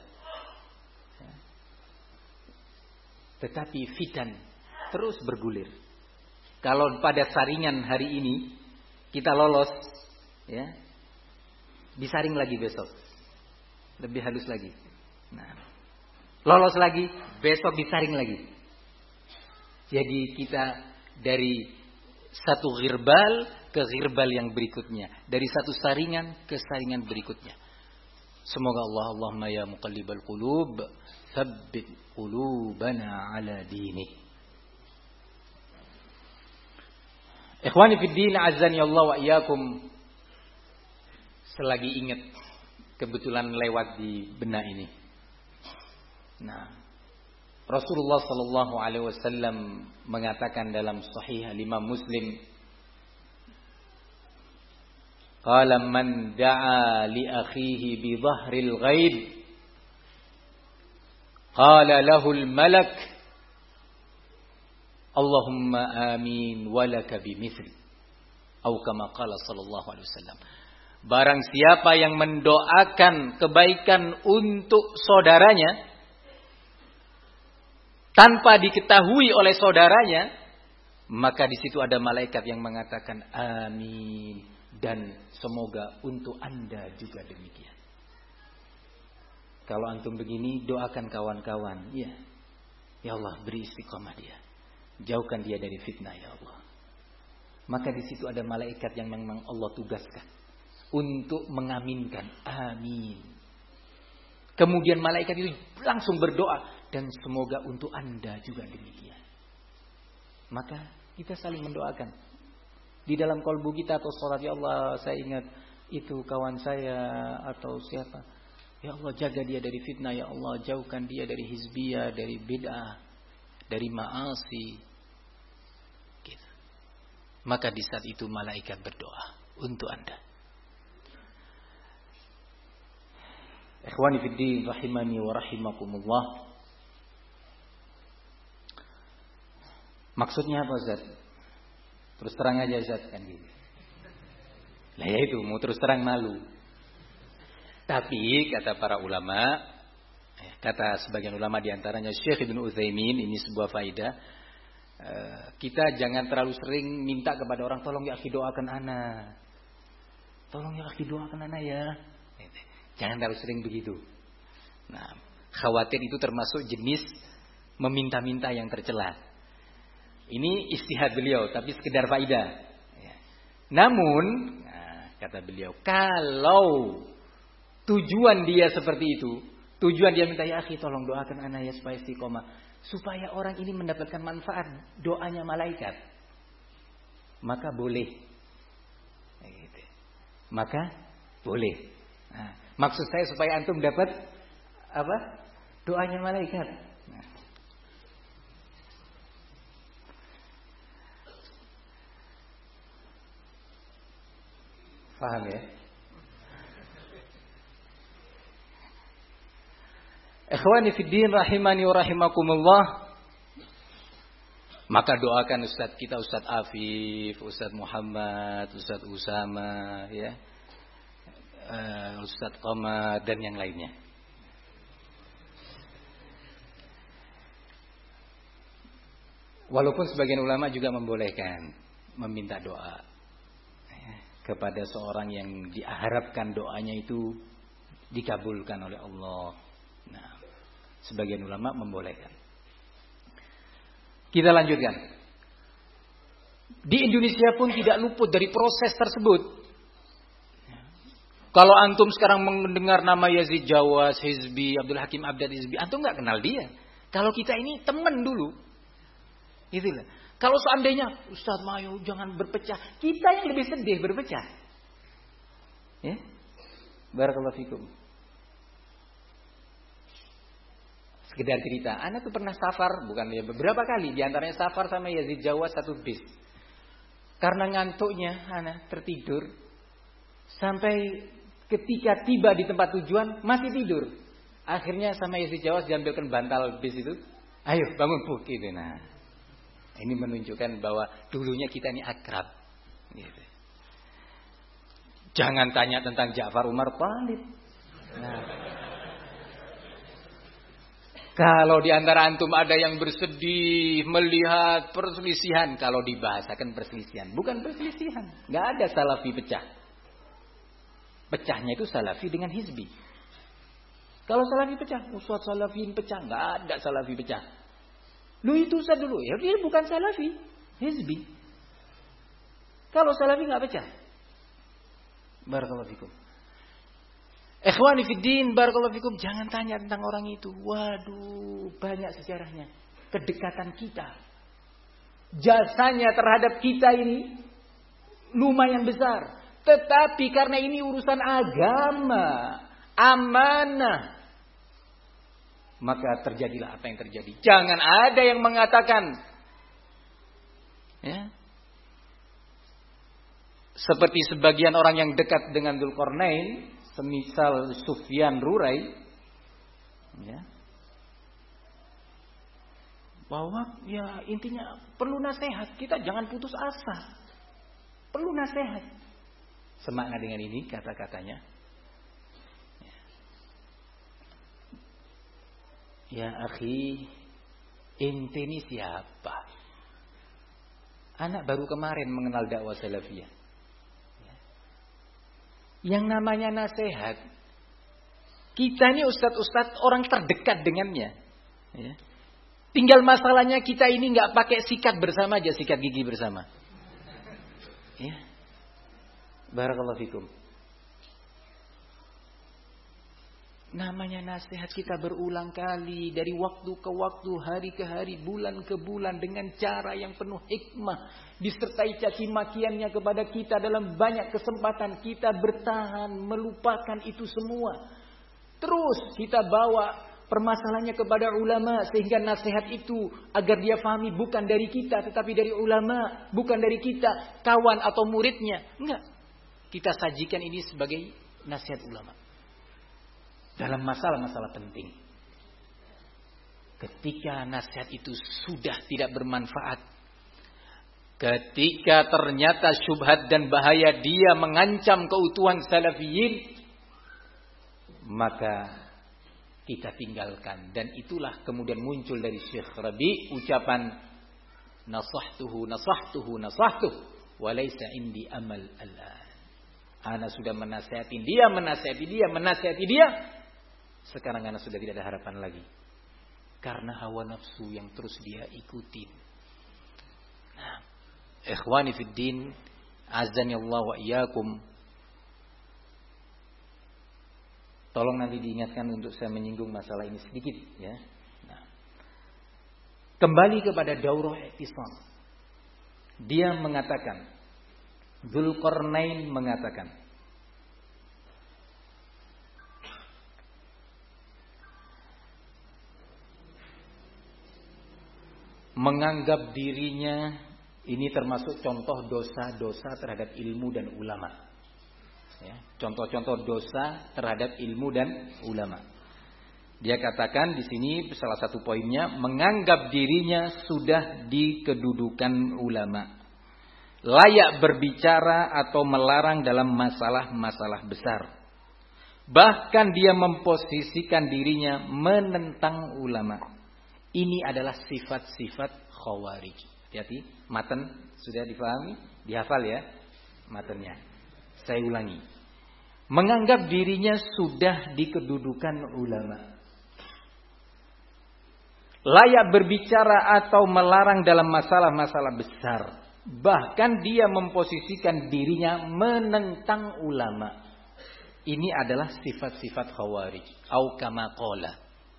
Tetapi fitan terus bergulir. Kalau pada saringan hari ini kita lolos, ya, disaring lagi besok, lebih halus lagi. Nah, lolos lagi, besok disaring lagi. Jadi kita dari satu ghirbal ke ghirbal yang berikutnya, dari satu saringan ke saringan berikutnya. Semoga Allah, Allahumma ya muqallibal qulub, tsabbit qulubana ala dinik. Ikhwani fid din, azani Allah wa iyyakum. Selagi ingat, kebetulan lewat di benak ini. Nah, Rasulullah sallallahu alaihi wasallam mengatakan dalam sahih Imam Muslim, qala man da'a li akhihi bi dhahril ghaib qala lahul malak Allahumma amin walaka bimithli, atau kama qala sallallahu alaihi wasallam. Barang siapa yang mendoakan kebaikan untuk saudaranya tanpa diketahui oleh saudaranya, maka di situ ada malaikat yang mengatakan amin, dan semoga untuk Anda juga demikian. Kalau antum begini, doakan kawan-kawan, ya, ya Allah beri istiqomah dia, jauhkan dia dari fitnah ya Allah. Maka di situ ada malaikat yang memang Allah tugaskan untuk mengaminkan amin. Kemudian malaikat itu langsung berdoa, dan semoga untuk Anda juga demikian. Maka kita saling mendoakan di dalam kalbu kita atau sholat, ya Allah saya ingat itu kawan saya atau siapa, ya Allah jaga dia dari fitnah, ya Allah jauhkan dia dari hizbiyah, dari bid'ah, dari ma'asi gitu. Maka di saat itu malaikat berdoa untuk Anda. Ikhwani fiddin rahimani wa rahimakumullah. Maksudnya apa Ustaz? Terus terang aja Ustaz kan gitu. Lah ya itu mau terus terang malu. Tapi kata para ulama, kata sebagian ulama diantaranya Syekh Ibnu Utsaimin, ini sebuah faedah. Kita jangan terlalu sering minta kepada orang, tolong ya akhi doakan ana. Tolong ya akhi doakan ana ya. Jangan terlalu sering begitu. Nah, khawatir itu termasuk jenis meminta-minta yang tercela. Ini istihad beliau, tapi sekedar faedah. Namun, nah, kata beliau, kalau tujuan dia seperti itu, tujuan dia minta ya akhi tolong doakan ana ya supaya istiqomah, supaya orang ini mendapatkan manfaat doanya malaikat, maka boleh. Maka boleh. Nah, maksud saya supaya antum dapat apa? Doanya malaikat. Nah. Paham ya? Ikhwani fiddin rahimani wa rahimakumullah. Maka doakan Ustadz kita, Ustadz Afif, Ustadz Muhammad, Ustadz Usama, ya, uh, Ustadz Qamar dan yang lainnya. Walaupun sebagian ulama juga membolehkan meminta doa kepada seorang yang diharapkan doanya itu dikabulkan oleh Allah. Nah, sebagian ulama membolehkan. Kita lanjutkan. Di Indonesia pun tidak luput dari proses tersebut. Kalau antum sekarang mendengar nama Yazid Jawas, Hizbi, Abdul Hakim Abdad Hizbi, antum nggak kenal dia. Kalau kita ini teman dulu, itulah. Kalau seandainya Ustaz Mayo jangan berpecah, kita yang lebih sedih berpecah. Ya, barakallahu fikum. Sekedar cerita, ana tuh pernah safar, bukan ya beberapa kali, diantaranya safar sama Yazid Jawas satu bis. Karena ngantuknya, ana tertidur sampai ketika tiba di tempat tujuan masih tidur. Akhirnya sama Yazid Jawas diambilkan bantal bis itu, ayo bangun bu, gitu. Nah. Ini menunjukkan bahwa dulunya kita ini akrab. Gitu. Jangan tanya tentang Ja'far Umar Thalib. Nah. Kalau di antara antum ada yang bersedih melihat perselisihan, kalau dibahasakan perselisihan, bukan perselisihan. Nggak ada salafi pecah. Pecahnya itu salafi dengan hizbi. Kalau salafi pecah, Ustaz salafiin pecah, nggak ada salafi pecah. Lu itu Ustaz dulu, ya dia bukan salafi, hizbi. Kalau salafi nggak pecah. Barakallahu fikum. Ikhwani fiddin, barakallahu fikum, jangan tanya tentang orang itu. Waduh, banyak sejarahnya. Kedekatan kita, jasanya terhadap kita ini lumayan besar. Tetapi karena ini urusan agama, amanah, maka terjadilah apa yang terjadi. Jangan ada yang mengatakan, ya, seperti sebagian orang yang dekat dengan Dzulqarnain, semisal Sufyan Rurai, ya, bahwa ya intinya perlu nasihat, kita jangan putus asa, perlu nasihat. Semakna dengan ini kata-katanya. Ya akhi, ente ini siapa? Anak baru kemarin mengenal dakwah salafiyah. Yang namanya nasihat, kita ini ustadz-ustadz orang terdekat dengannya. Ya. Tinggal masalahnya kita ini nggak pakai sikat bersama aja, sikat gigi bersama. Ya. Barakallahu fikum. Namanya nasihat kita berulang kali dari waktu ke waktu, hari ke hari, bulan ke bulan dengan cara yang penuh hikmah, disertai caci makiannya kepada kita dalam banyak kesempatan kita bertahan melupakan itu semua. Terus kita bawa permasalahannya kepada ulama sehingga nasihat itu agar dia fahami bukan dari kita tetapi dari ulama, bukan dari kita kawan atau muridnya. Enggak. Kita sajikan ini sebagai nasihat ulama. Dalam masalah-masalah penting. Ketika nasihat itu sudah tidak bermanfaat. Ketika ternyata syubhat dan bahaya dia mengancam keutuhan salafiyin. Maka kita tinggalkan. Dan itulah kemudian muncul dari Syekh Rabi ucapan. Nasahtuhu, nasahtuhu, nasahtuhu. Walaysa indi amal al'an. Ana sudah menasihati dia, menasihati dia, menasihati dia. Sekarang anak sudah tidak ada harapan lagi. Karena hawa nafsu yang terus dia ikutin. Nah, ikhwani fid din, azani Allah wa iyyakum. Tolong nanti diingatkan untuk saya menyinggung masalah ini sedikit ya. Nah, kembali kepada daurah i'tisam. Dia mengatakan, Dzulqarnain mengatakan, menganggap dirinya ini termasuk contoh dosa-dosa terhadap ilmu dan ulama. Ya, contoh-contoh dosa terhadap ilmu dan ulama. Dia katakan di sini salah satu poinnya menganggap dirinya sudah di kedudukan ulama, layak berbicara atau melarang dalam masalah-masalah besar. Bahkan dia memposisikan dirinya menentang ulama. Ini adalah sifat-sifat khawarij. Hati-hati, matan sudah dipahami, dihafal ya matannya. Saya ulangi. Menganggap dirinya sudah di kedudukan ulama. Layak berbicara atau melarang dalam masalah-masalah besar. Bahkan dia memposisikan dirinya menentang ulama. Ini adalah sifat-sifat khawarij. Au kama qala.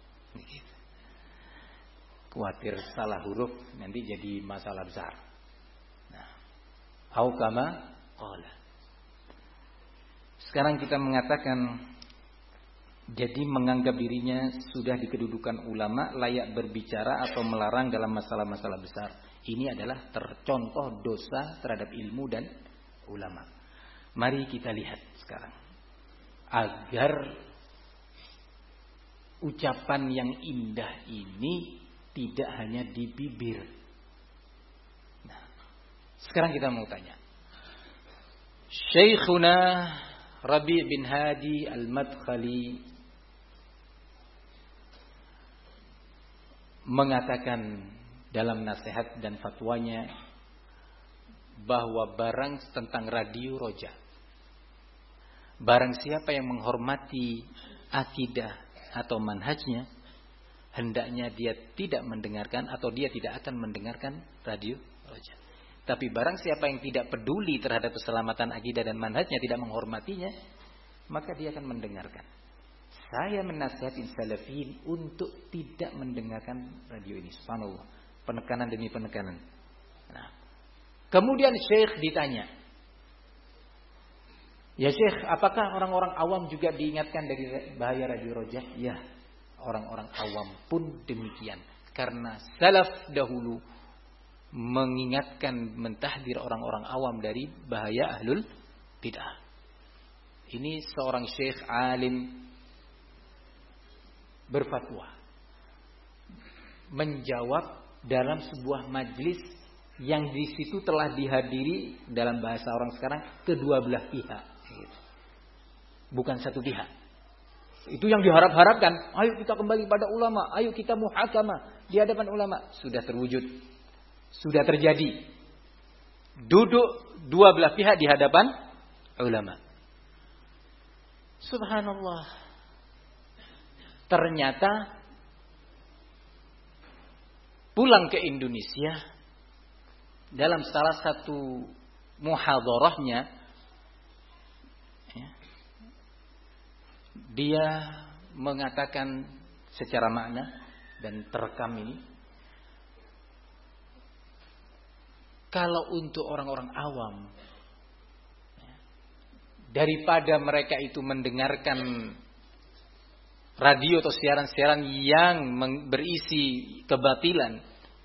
Khawatir salah huruf nanti jadi masalah besar. Nah, au kama qala. Sekarang kita mengatakan jadi menganggap dirinya sudah di kedudukan ulama, layak berbicara atau melarang dalam masalah-masalah besar. Ini adalah tercontoh dosa terhadap ilmu dan ulama. Mari kita lihat sekarang. Agar ucapan yang indah ini tidak hanya di bibir. Nah, sekarang kita mau tanya. Syekhuna Rabi' bin Hadi Al-Madkhali mengatakan dalam nasihat dan fatwanya bahwa barang tentang radio roja, barang siapa yang menghormati akidah atau manhajnya, hendaknya dia tidak mendengarkan atau dia tidak akan mendengarkan radio roja. Tapi barang siapa yang tidak peduli terhadap keselamatan akidah dan manhajnya, tidak menghormatinya, maka dia akan mendengarkan. Saya menasihatin salafiyin untuk tidak mendengarkan radio ini. Subhanallah. Penekanan demi penekanan. Nah, kemudian Syekh ditanya, ya Syekh, apakah orang-orang awam juga diingatkan dari bahaya radio roja? Ya, orang-orang awam pun demikian. Karena salaf dahulu mengingatkan, mentahdir orang-orang awam dari bahaya ahlul bid'ah. Ini seorang syekh alim berfatwa, menjawab dalam sebuah majlis yang di situ telah dihadiri, dalam bahasa orang sekarang, kedua belah pihak. Bukan satu pihak. Itu yang diharap-harapkan. Ayo kita kembali pada ulama. Ayo kita muhakamah di hadapan ulama. Sudah terwujud. Sudah terjadi. duduk dua belah pihak di hadapan ulama. Subhanallah. Ternyata pulang ke Indonesia dalam salah satu muhadharahnya, ya, dia mengatakan secara makna dan terekam ini, kalau untuk orang-orang awam, ya, daripada mereka itu mendengarkan radio atau siaran-siaran yang berisi kebatilan,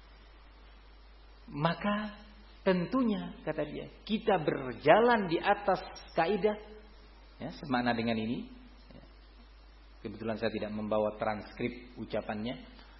maka tentunya, kata dia, kita berjalan di atas kaidah, ya, semakna dengan ini. Kebetulan saya tidak membawa transkrip ucapannya.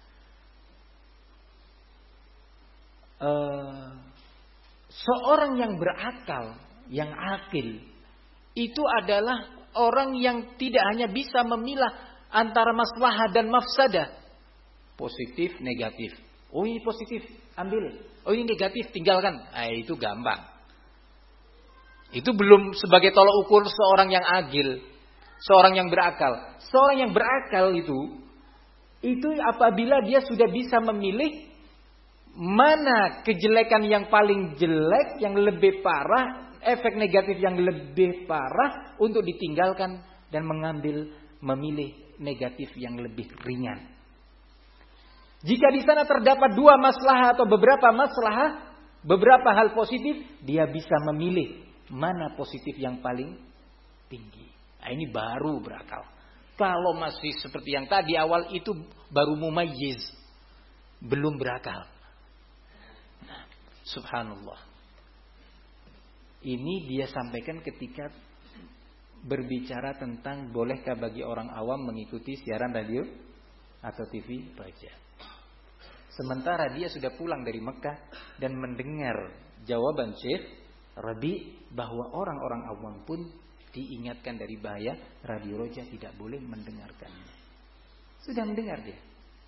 Uh, seorang yang berakal, yang akil, itu adalah orang yang tidak hanya bisa memilah antara maslahah dan mafsadah, positif, negatif. Oh ini positif, ambil. Oh ini negatif, tinggalkan. Eh, itu gampang. Itu belum sebagai tolak ukur seorang yang agil, seorang yang berakal. Seorang yang berakal itu, itu apabila dia sudah bisa memilih mana kejelekan yang paling jelek, yang lebih parah, efek negatif yang lebih parah untuk ditinggalkan dan mengambil, memilih negatif yang lebih ringan. Jika di sana terdapat dua maslahah atau beberapa maslahah, beberapa hal positif, dia bisa memilih mana positif yang paling tinggi. Nah, ini baru berakal. Kalau masih seperti yang tadi awal itu baru mumayyiz, belum berakal. Nah, subhanallah. Ini dia sampaikan ketika berbicara tentang bolehkah bagi orang awam mengikuti siaran radio atau T V raja. Sementara dia sudah pulang dari Mekah dan mendengar jawaban Syekh Rabi bahwa orang-orang awam pun diingatkan dari bahaya radio roja, tidak boleh mendengarkannya. Sudah mendengar dia.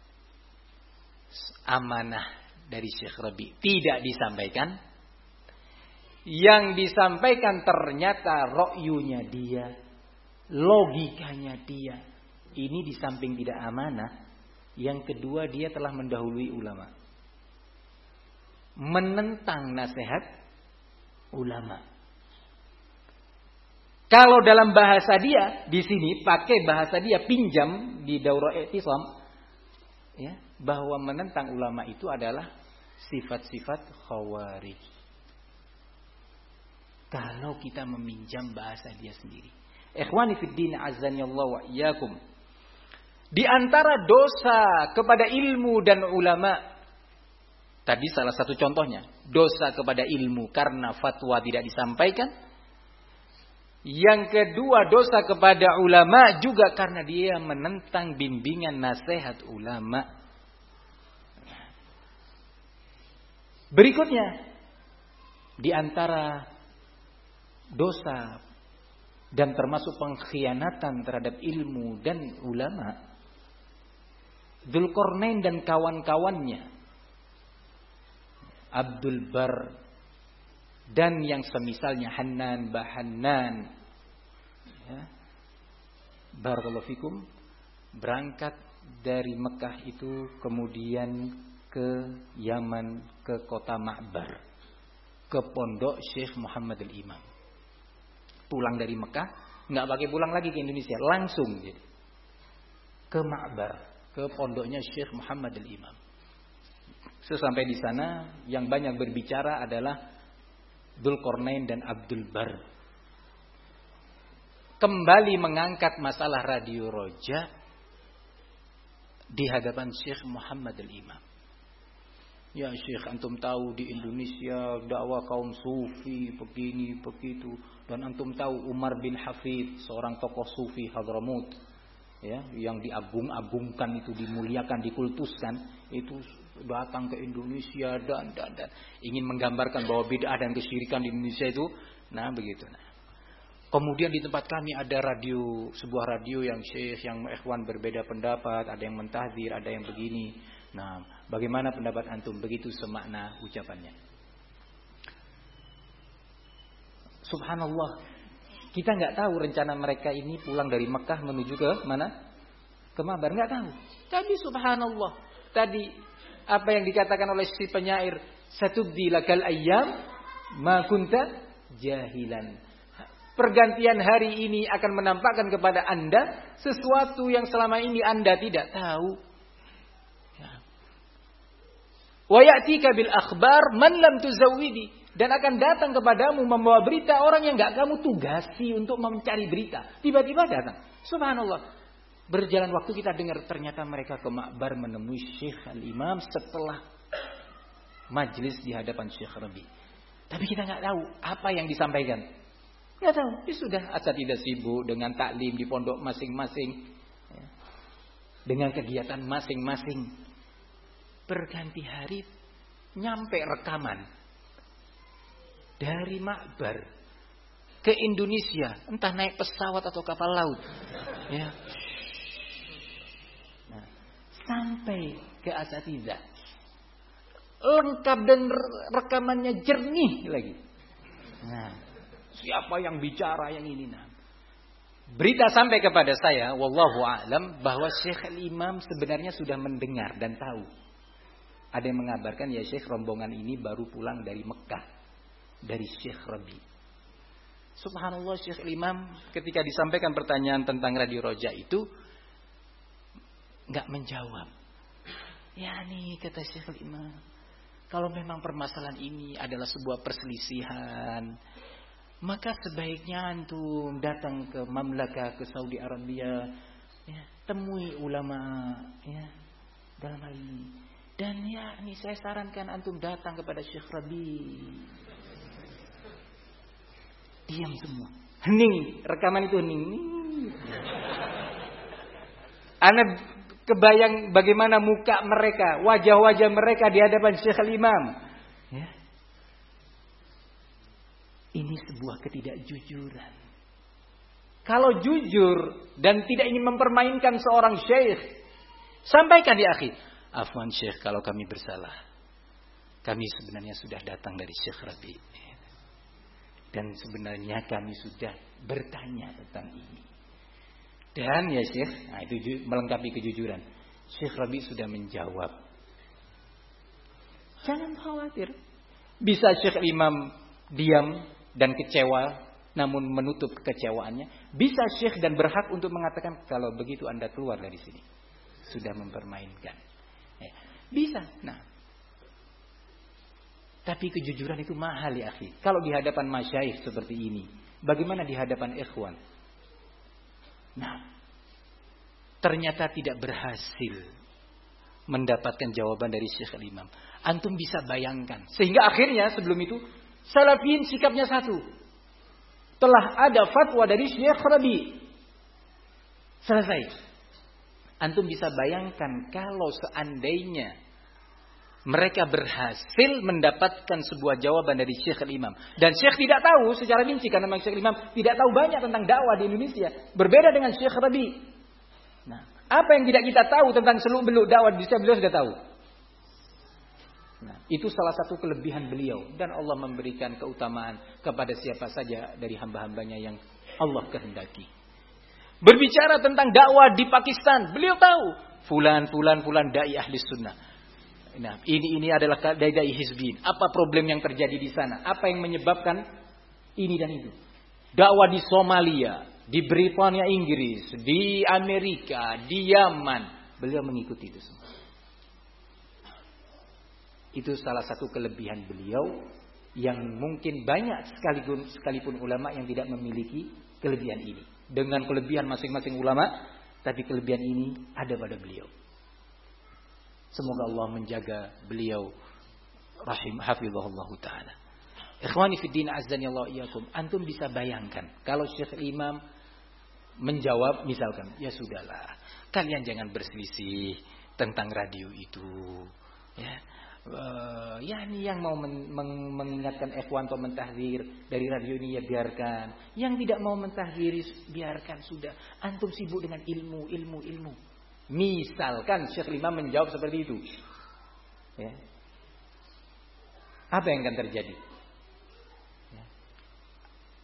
Amanah dari Syekh Rabi tidak disampaikan. Yang disampaikan ternyata ro'yunya dia, logikanya dia. Ini di samping tidak amanah, yang kedua dia telah mendahului ulama, menentang nasihat ulama. Kalau dalam bahasa dia di sini pakai bahasa dia pinjam di daurah i'tisam, ya, bahwa menentang ulama itu adalah sifat-sifat khawarij. Kalau kita meminjam bahasa dia sendiri. Ikhwani fid din azanillahu wa iyyakum. Di antara dosa kepada ilmu dan ulama, tadi salah satu contohnya, dosa kepada ilmu karena fatwa tidak disampaikan. Yang kedua, dosa kepada ulama juga karena dia menentang bimbingan nasihat ulama. Berikutnya, di antara dosa dan termasuk pengkhianatan terhadap ilmu dan ulama, Dzulqarnain dan kawan-kawannya, Abdul Bar dan yang semisalnya, Hannan, Bahannan, ya, barakallahu fikum, berangkat dari Mekah itu kemudian ke Yaman, ke kota Ma'bar, ke pondok Syekh Muhammad al-Imam. Pulang dari Mekah, nggak pakai pulang lagi ke Indonesia, langsung jadi ke Ma'bar, ke pondoknya Syekh Muhammad al-Imam. Sesampai di sana yang banyak berbicara adalah Dzulqarnain dan Abdul Bar. Kembali mengangkat masalah radio roja di hadapan Syekh Muhammad al-Imam. Ya Syekh, antum tahu di Indonesia dakwah kaum sufi begini begitu, dan antum tahu Umar bin Hafid, seorang tokoh sufi Hadramut, ya, yang diagung-agungkan itu, dimuliakan, dikultuskan, itu datang ke Indonesia dan dan dan ingin menggambarkan bahwa bid'ah dan kesyirikan di Indonesia itu, nah begitu. Nah, kemudian di tempat kami ada radio, sebuah radio yang syekh, yang ikhwan berbeda pendapat, ada yang mentahdzir, ada yang begini. Nah, bagaimana pendapat antum? Begitu semakna ucapannya. Subhanallah. Kita nggak tahu rencana mereka ini pulang dari Mekah menuju ke mana? Ke Mabar, nggak tahu. Tapi subhanallah, tadi apa yang dikatakan oleh si penyair, satubdi lakal ayyam ma kunta jahilan. Pergantian hari ini akan menampakkan kepada Anda sesuatu yang selama ini Anda tidak tahu. Wa ya'tika bil akhbar man lam tuzawwidi. Dan akan datang kepadamu membawa berita orang yang enggak kamu tugasi untuk mencari berita. Tiba-tiba datang. Subhanallah. Berjalan waktu kita dengar ternyata mereka ke Ma'bar menemui Syekh Al-Imam setelah majlis di hadapan Syekh Rabi. Tapi kita enggak tahu apa yang disampaikan. Enggak tahu. Ya sudah, asal tidak sibuk dengan taklim di pondok masing-masing. Dengan kegiatan masing-masing. Berganti hari nyampe rekaman dari Ma'bar ke Indonesia, entah naik pesawat atau kapal laut, ya. Nah, sampai ke Asatidzah, lengkap dan rekamannya jernih lagi. Nah, siapa yang bicara yang ini? Nah, berita sampai kepada saya, wallahu a'lam, bahwa Syekh Al-Imam sebenarnya sudah mendengar dan tahu. Ada yang mengabarkan, ya Syekh, rombongan ini baru pulang dari Mekah. Dari Syekh Rabi. Subhanallah, Syekh Imam ketika disampaikan pertanyaan tentang Radio Roja itu nggak menjawab. Ya nih, kata Syekh Imam, kalau memang permasalahan ini adalah sebuah perselisihan, maka sebaiknya antum datang ke Mamlakah, ke Saudi Arabia, ya, temui ulama, ya, dalam hal ini. Dan ya, ini saya sarankan antum datang kepada Syekh Rabi. Diam semua. Hening. Rekaman itu hening. Ana kebayang bagaimana muka mereka, wajah-wajah mereka di hadapan Syekh Al-Imam. Ya. Ini sebuah ketidakjujuran. Kalau jujur dan tidak ingin mempermainkan seorang syekh, sampaikan di akhir. Afwan Syekh, kalau kami bersalah. Kami sebenarnya sudah datang dari Syekh Rabi. Dan sebenarnya kami sudah bertanya tentang ini. Dan ya Syekh, nah itu melengkapi kejujuran. Syekh Rabi sudah menjawab. Jangan khawatir. Bisa Syekh Imam diam dan kecewa, namun menutup kekecewaannya. Bisa Syekh dan berhak untuk mengatakan, kalau begitu Anda keluar dari sini. Sudah mempermainkan. Ya, bisa. Nah. Tapi kejujuran itu mahal ya akhi. Kalau di hadapan masyayikh seperti ini, bagaimana di hadapan ikhwan? Nah, ternyata tidak berhasil mendapatkan jawaban dari Syekh Al-Imam. Antum bisa bayangkan. Sehingga akhirnya sebelum itu, Salafiyin sikapnya satu. Telah ada fatwa dari Syekh Rabi. Selesai. Antum bisa bayangkan kalau seandainya mereka berhasil mendapatkan sebuah jawaban dari Syekh Al-Imam. Dan Syekh tidak tahu secara rinci, karena memang Syekh Al-Imam tidak tahu banyak tentang dakwah di Indonesia. Berbeda dengan Syekh Rabi. Nah, apa yang tidak kita tahu tentang seluk-beluk dakwah di Indonesia, beliau sudah tahu. Nah, itu salah satu kelebihan beliau. Dan Allah memberikan keutamaan kepada siapa saja dari hamba-hambanya yang Allah kehendaki. Berbicara tentang dakwah di Pakistan, beliau tahu. Fulan, fulan, fulan, da'i ahli sunnah. Nah, ini ini adalah dai-dai hizbin. Apa problem yang terjadi di sana? Apa yang menyebabkan ini dan itu? Dakwah di Somalia, di Britania Inggris, di Amerika, di Yaman, beliau mengikuti itu semua. Itu salah satu kelebihan beliau yang mungkin banyak sekalipun sekalipun ulama yang tidak memiliki kelebihan ini. Dengan kelebihan masing-masing ulama, tapi kelebihan ini ada pada beliau. Semoga Allah menjaga beliau rahim hafizahullah taala. Ikhwani fi din azzani Allah iyyakum. Antum bisa bayangkan kalau Syekh Imam menjawab misalkan, ya sudahlah, kalian jangan berselisih tentang radio itu. Ya. Uh, ya ini yang mau men- men- mengingatkan ikhwan atau mentahdir dari radio ini ya biarkan. Yang tidak mau mentahdir biarkan sudah. Antum sibuk dengan ilmu, ilmu, ilmu. Misalkan Syekh Imam menjawab seperti itu, ya. Apa yang akan terjadi? Ya.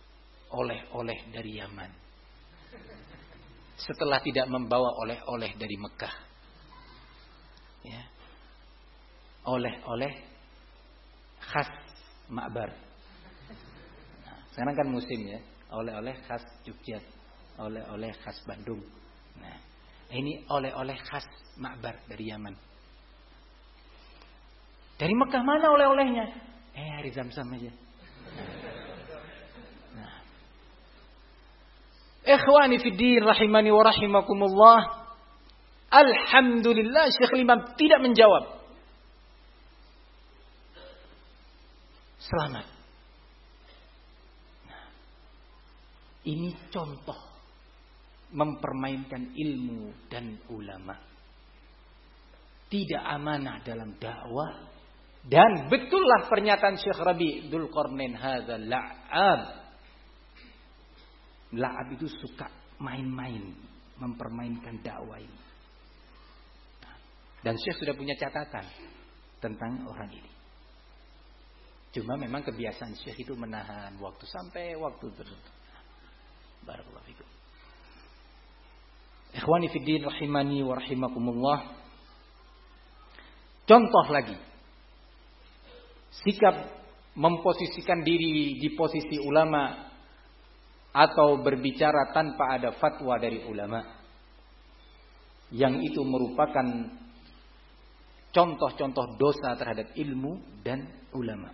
oleh-oleh dari Yaman. Setelah tidak membawa oleh-oleh dari Mekah. Ya. Oleh-oleh khas Ma'bar. Nah, sekarang kan musim ya. Oleh-oleh khas Jogja. Oleh-oleh khas Bandung. Nah, ini oleh-oleh khas Ma'bar dari Yaman. Dari Mekah mana oleh-olehnya? Eh, air Zam-Zam aja. Nah. Ikhwani fiddin rahimani wa rahimakumullah. Alhamdulillah Syekh Imam tidak menjawab. Selamat. Nah, ini contoh mempermainkan ilmu dan ulama. Tidak amanah dalam dakwah. Dan betullah pernyataan Syekh Rabi' Dzulqarnain hadza la'ab. La'ab itu suka main-main, mempermainkan dakwah ini. Dan Syekh sudah punya catatan tentang orang ini. Cuma memang kebiasaan Syekh itu menahan waktu sampai waktu tertentu. Barakallahu fikum. Ikhwani fiddin rahimani wa rahimakumullah. Contoh lagi. Sikap memposisikan diri di posisi ulama atau berbicara tanpa ada fatwa dari ulama. Yang itu merupakan contoh-contoh dosa terhadap ilmu dan ulama.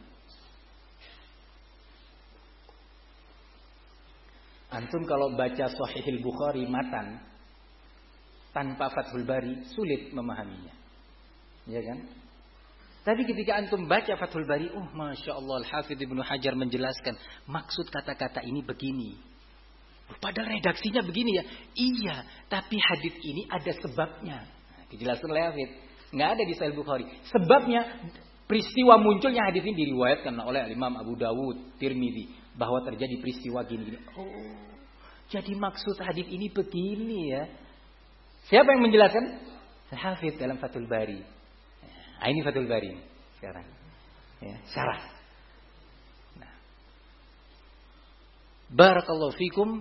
Antum kalau baca Sahihul Bukhari matan tanpa Fathul Bari sulit memahaminya. Ya kan? Tapi ketika antum baca Fathul Bari, oh Masya Allah Al-Hafidh Ibnu Hajar menjelaskan maksud kata-kata ini begini. Padahal redaksinya begini ya. Iya, tapi hadis ini ada sebabnya. Nah, dijelaskan oleh Hafidh. Nggak ada di Sahih Bukhari. Sebabnya peristiwa munculnya hadis ini diriwayatkan oleh Imam Abu Dawud, Tirmidzi, bahwa terjadi peristiwa gini-gini. Oh, jadi maksud hadis ini begini ya. Siapa yang menjelaskan? Al-Hafidh dalam Fathul Bari. Nah, ini Fathul Bari sekarang. Ya, syarah. Nah. Barakallahu fikum.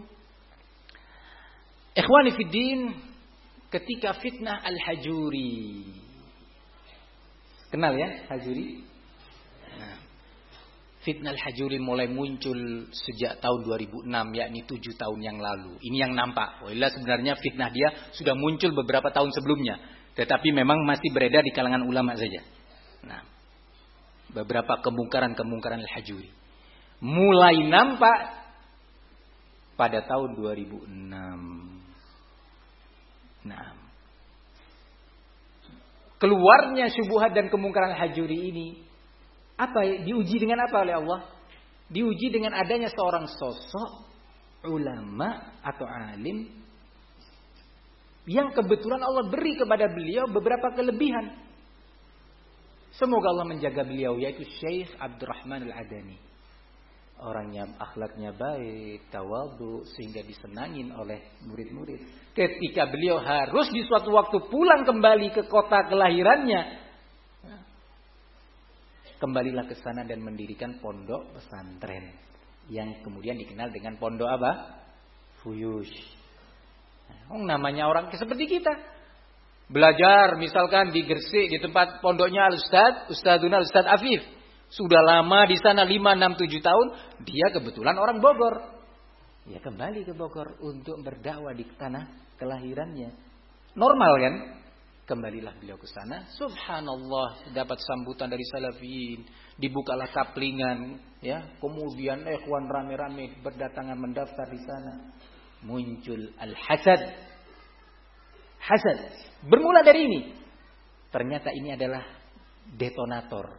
Ikhwani fiddin, ketika fitnah Al-Hajuri. Kenal ya Hajuri? Nah, fitnah Al-Hajuri mulai muncul sejak tahun dua ribu enam, yakni tujuh tahun yang lalu. Ini yang nampak. Wallah sebenarnya fitnah dia sudah muncul beberapa tahun sebelumnya. Tetapi memang masih beredar di kalangan ulama saja. Nah, beberapa kemungkaran-kemungkaran Al-Hajuri mulai nampak pada tahun dua ribu enam. Nah, keluarnya syubhat dan kemungkaran Al-Hajuri ini apa diuji dengan apa oleh Allah? Diuji dengan adanya seorang sosok ulama atau alim yang kebetulan Allah beri kepada beliau beberapa kelebihan. Semoga Allah menjaga beliau, yaitu Syekh Abdurrahman Al-Adani. Orangnya akhlaknya baik, tawadhu, sehingga disenangin oleh murid-murid. Ketika beliau harus di suatu waktu pulang kembali ke kota kelahirannya, kembalilah ke sana dan mendirikan pondok pesantren yang kemudian dikenal dengan pondok apa? Fuyush. Oh, namanya orang seperti kita. Belajar misalkan di Gresik di tempat pondoknya Al-Ustaz, Ustadzuna Al-Ustaz Afif. Sudah lama di sana lima, enam, tujuh tahun. Dia kebetulan orang Bogor. Ya kembali ke Bogor untuk berdakwah di tanah kelahirannya. Normal kan? Kembalilah beliau ke sana. Subhanallah, dapat sambutan dari salafiyin. Dibukalah kaplingan. Ya, kemudian ikhwan rame-rame berdatangan mendaftar di sana. Muncul al-hasad. Hasad. Bermula dari ini. Ternyata ini adalah detonator.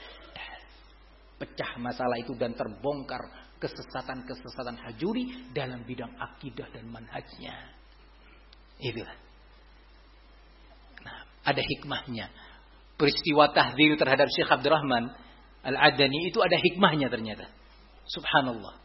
Pecah masalah itu dan terbongkar kesesatan-kesesatan Hajuri dalam bidang akidah dan manhajnya. Itulah. Nah, ada hikmahnya. Peristiwa tahdzir terhadap Syekh Abdurrahman Al-Adani itu ada hikmahnya ternyata. Subhanallah.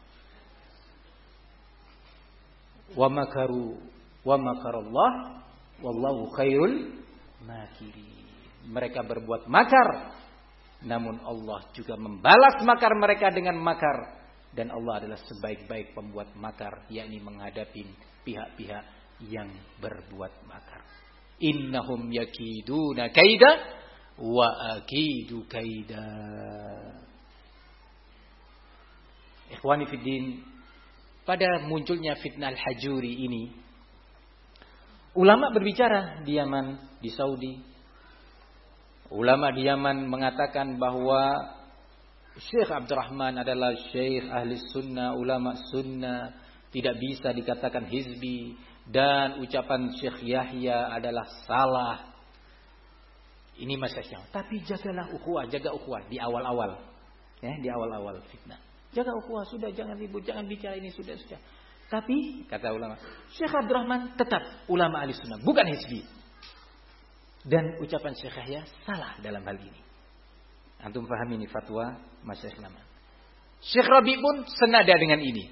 Wa makaru wa makarallah wallahu khairul makirin. Mereka berbuat makar, namun Allah juga membalas makar mereka dengan makar. dan Allah adalah sebaik-baik pembuat makar, yakni menghadapi pihak-pihak yang berbuat makar. Innahum yakiduna kaida wa akidu kaida. Ikhwani fiddin, pada munculnya fitnah al-hajuri ini, ulama berbicara di Yaman, di Saudi. Ulama di Yaman mengatakan bahwa Syekh Abdurrahman adalah Syekh ahli sunnah, ulama sunnah, tidak bisa dikatakan hizbi, dan ucapan Syekh Yahya adalah salah. Ini masalah. Tapi jagalah ukhuwah, jaga ukhuwah di awal-awal, ya, di awal-awal fitnah. Jaga ukhuwah, sudah jangan ribut, jangan bicara ini, sudah sudah. Tapi kata ulama, Syekh Abdurrahman tetap ulama ahli sunnah, bukan hizbi. Dan ucapan Syekh Yahya salah dalam hal ini. Antum paham ini fatwa Masyayikh lama. Syekh Rabi pun senada dengan ini.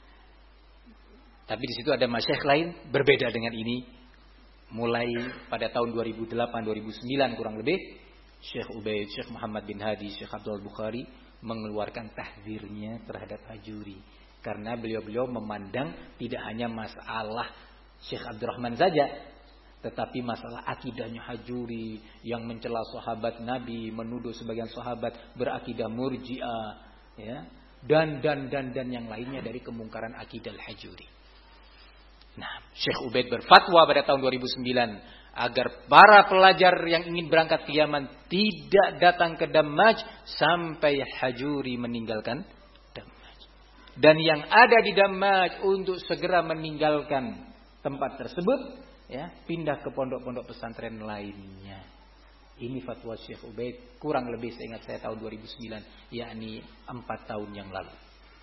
Tapi di situ ada masyayikh lain berbeda dengan ini. Mulai pada tahun dua ribu delapan dua ribu sembilan kurang lebih, Syekh Ubaid, Syekh Muhammad bin Hadi, Syekh Abdul Bukhari mengeluarkan tahdzirnya terhadap hajuri. Karena beliau-beliau memandang tidak hanya masalah Syekh Abdurrahman saja, tetapi masalah akidahnya hajuri yang mencela sahabat Nabi, menuduh sebagian sahabat berakidah murji'ah, ya, dan dan dan dan yang lainnya dari kemungkaran akidah hajuri. Nah, Syekh Ubaid berfatwa pada tahun dua ribu sembilan agar para pelajar yang ingin berangkat ke Yaman tidak datang ke Damaj sampai hajuri meninggalkan Damaj. Dan yang ada di Damaj untuk segera meninggalkan tempat tersebut, ya, pindah ke pondok-pondok pesantren lainnya. Ini fatwa Syekh Ubaid, kurang lebih seingat saya tahun dua ribu sembilan, yakni empat tahun yang lalu.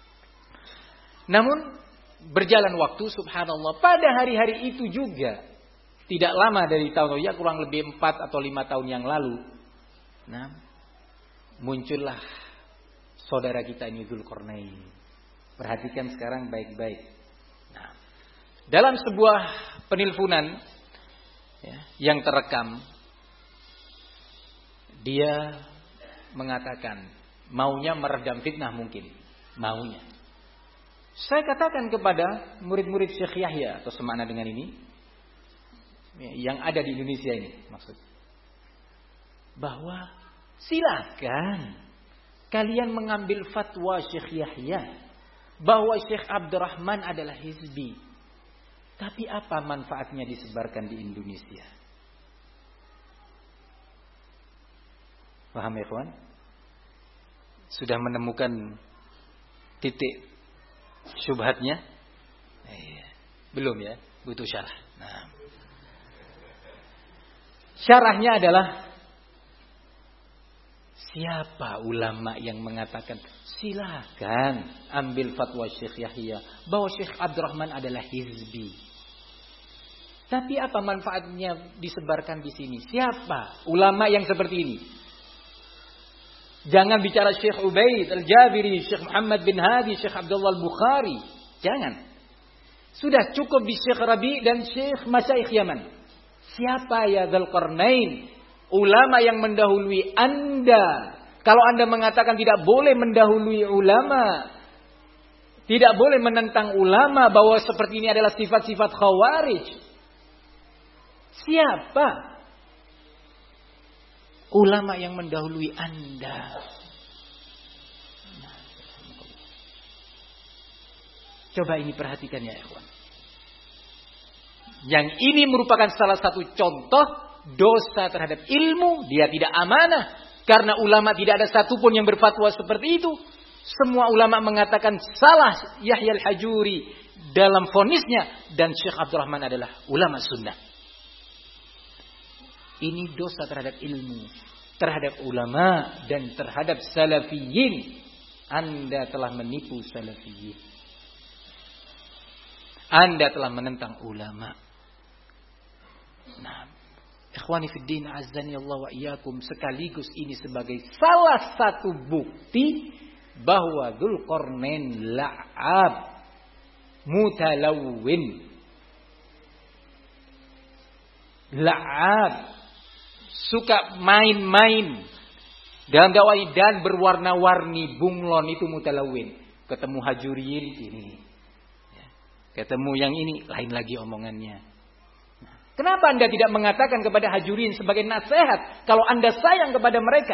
Namun berjalan waktu, subhanallah, pada hari-hari itu juga, tidak lama dari tahun, ya kurang lebih empat atau lima tahun yang lalu, nah, muncullah saudara kita ini Dzulqarnain. Perhatikan sekarang baik-baik. Nah, dalam sebuah penelponan, ya, yang terekam, dia mengatakan maunya meredam fitnah, mungkin maunya. Saya katakan kepada murid-murid Syekh Yahya atau semakna dengan ini, ya, yang ada di Indonesia ini, maksud, bahwa silakan kalian mengambil fatwa Syekh Yahya bahwa Syekh Abdurrahman adalah hizbi. Tapi apa manfaatnya disebarkan di Indonesia? Paham ya, kawan? Sudah menemukan titik syubhatnya? Eh, belum ya, butuh syarah. Nah, syarahnya adalah, siapa ulama yang mengatakan silakan ambil fatwa Syekh Yahya bahwa Syekh Abdurrahman adalah hizbi? Tapi apa manfaatnya disebarkan di sini? Siapa ulama yang seperti ini? Jangan bicara Syekh Ubaid Al-Jabiri, Syekh Muhammad bin Hadi, Syekh Abdullah Al-Bukhari. Jangan. Sudah cukup di Syekh Rabi dan Syekh Masyayikh Yaman. Siapa ya Dzulqarnain? Ulama yang mendahului Anda. Kalau Anda mengatakan tidak boleh mendahului ulama, tidak boleh menentang ulama, bahwa seperti ini adalah sifat-sifat khawarij, siapa ulama yang mendahului Anda? Coba ini perhatikan ya ikhwan. Yang ini merupakan salah satu contoh dosa terhadap ilmu. Dia tidak amanah. Karena ulama tidak ada satupun yang berfatwa seperti itu. Semua ulama mengatakan salah Yahya al-Hajuri dalam vonisnya. Dan Syekh Abdurrahman adalah ulama sunnah. Ini dosa terhadap ilmu, terhadap ulama, dan terhadap salafiyin. Anda telah menipu salafiyin. Anda telah menentang ulama. Nah, ikhwani fiddin azzani Allah wa iyyakum, sekaligus ini sebagai salah satu bukti bahwa Dzulqarnain la'ab, mutalawwin, la'ab, suka main-main dalam dakwah dan berwarna-warni, bunglon, itu mutalawwin. Ketemu hajuriyin ini. Ya. Ketemu yang ini lain lagi omongannya. Nah, kenapa Anda tidak mengatakan kepada hajuriyin sebagai nasihat kalau Anda sayang kepada mereka?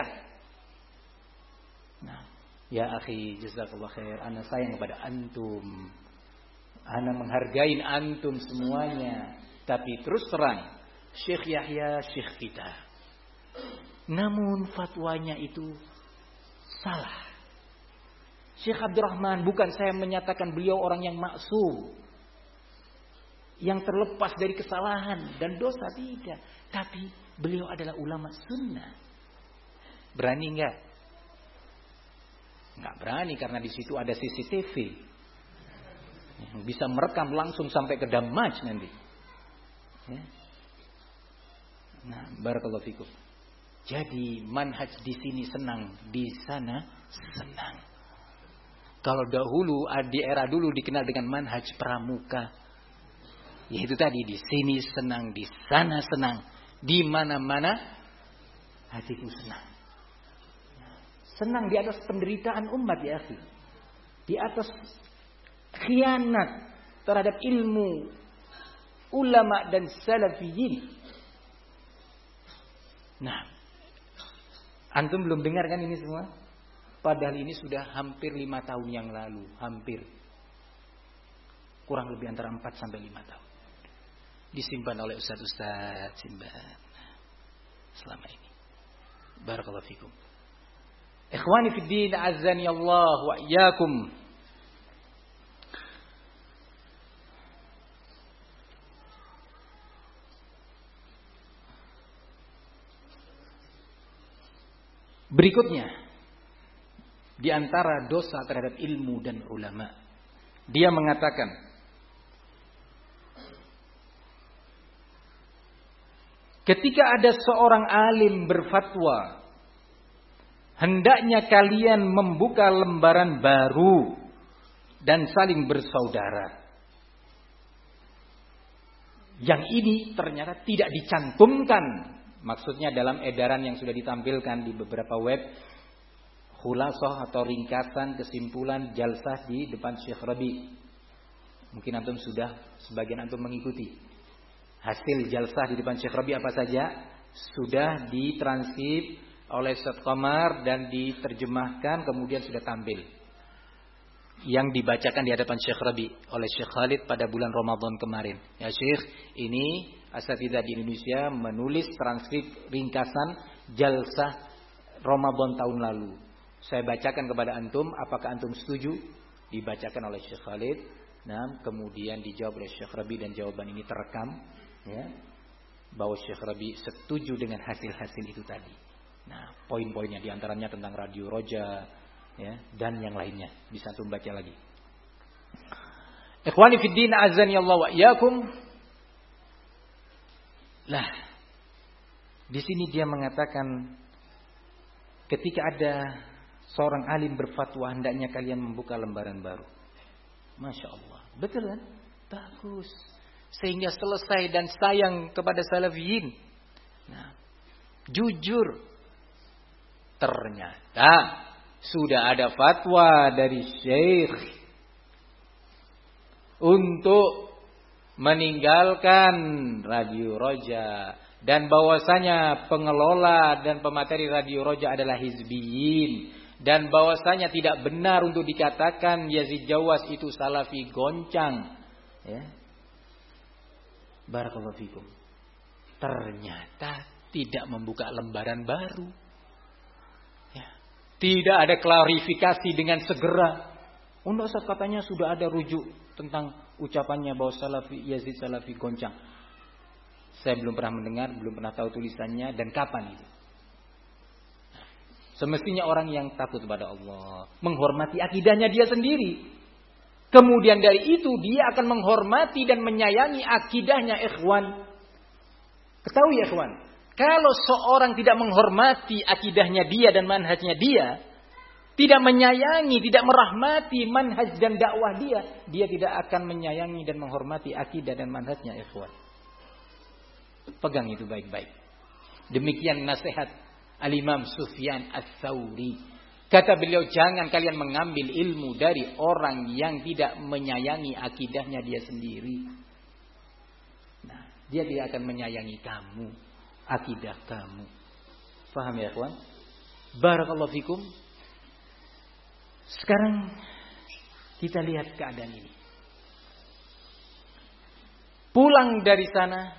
Nah, ya akhi, jazakallah khair. Ana sayang kepada antum. Ana menghargai antum semuanya. Tapi terus terang, Syekh Yahya syekh kita. Namun fatwanya itu salah. Syekh Abdurrahman, bukan saya menyatakan beliau orang yang maksum, yang terlepas dari kesalahan dan dosa, tidak. Tapi beliau adalah ulama sunnah. Berani enggak? Enggak berani karena di situ ada C C T V yang bisa merekam langsung sampai ke Damaj nanti. Ya. Nah, barakallahu fikum. Jadi manhaj di sini senang, di sana senang. Kalau dahulu di era dulu dikenal dengan manhaj pramuka, yaitu tadi di sini senang, di sana senang, di mana-mana hatiku senang. Senang di atas penderitaan umat ya akhi, di atas khianat terhadap ilmu ulama dan salafiyin. Nah, antum belum dengar kan ini semua? Padahal ini sudah hampir lima tahun yang lalu. Hampir. Kurang lebih antara empat sampai lima tahun. Disimpan oleh ustaz-ustaz simpan selama ini. Barakallahu fikum. Ikhwani fid din, azani Allah wa iyyakum. Berikutnya, di antara dosa terhadap ilmu dan ulama, dia mengatakan, ketika ada seorang alim berfatwa, hendaknya kalian membuka lembaran baru dan saling bersaudara. Yang ini ternyata tidak dicantumkan, maksudnya dalam edaran yang sudah ditampilkan di beberapa web, khulasah atau ringkasan kesimpulan jalsah di depan Syekh Rabi. Mungkin antum sudah, sebagian antum mengikuti hasil jalsah di depan Syekh Rabi apa saja, sudah ditranskrip oleh Ustaz Qamar dan diterjemahkan, kemudian sudah tampil. Yang dibacakan di hadapan Syekh Rabi oleh Syekh Khalid pada bulan Ramadan kemarin. Ya Syekh, ini asatidzah di Indonesia menulis transkrip ringkasan jalsah Ramadan tahun lalu. Saya bacakan kepada antum, apakah antum setuju? Dibacakan oleh Syekh Khalid. Nah, kemudian dijawab oleh Syekh Rabi dan jawaban ini terekam, ya, bahwa Syekh Rabi setuju dengan hasil-hasil itu tadi. Nah, poin-poinnya diantaranya tentang Radio Roja, ya, dan yang lainnya. Bisa antum baca lagi. Ikhwani fid din, azani Allah wa iyyakum. Lah, di sini dia mengatakan, ketika ada seorang alim berfatwa, hendaknya kalian membuka lembaran baru. Masya Allah, betul kan? Bagus. Sehingga selesai dan sayang kepada salafiyin. Nah, jujur, ternyata sudah ada fatwa dari Syekh untuk meninggalkan Radio Roja, dan bahwasanya pengelola dan pemateri Radio Roja adalah hizbiyin, dan bahwasanya tidak benar untuk dikatakan Yazid Jawas itu salafi goncang, ya. Barakallahu fikum. Ternyata tidak membuka lembaran baru, ya. Tidak ada klarifikasi dengan segera. Untuk saat katanya sudah ada rujuk tentang ucapannya bahwa salafi Yazid salafi goncang. Saya belum pernah mendengar, belum pernah tahu tulisannya dan kapan itu. Semestinya orang yang takut kepada Allah, menghormati akidahnya dia sendiri. Kemudian dari itu dia akan menghormati dan menyayangi akidahnya ikhwan. Ketahui ya ikhwan, kalau seorang tidak menghormati akidahnya dia dan manhajnya dia, tidak menyayangi, tidak merahmati manhaj dan dakwah dia, dia tidak akan menyayangi dan menghormati akidah dan manhajnya ikhwan. Pegang itu baik-baik. Demikian nasihat Al-Imam Sufyan Ats-Tsauri Kata beliau, jangan kalian mengambil ilmu dari orang yang tidak menyayangi akidahnya dia sendiri. Nah, dia tidak akan menyayangi kamu, akidah kamu. Paham ya, kawan? Barakallahu fikum. Sekarang kita lihat keadaan ini. Pulang dari sana,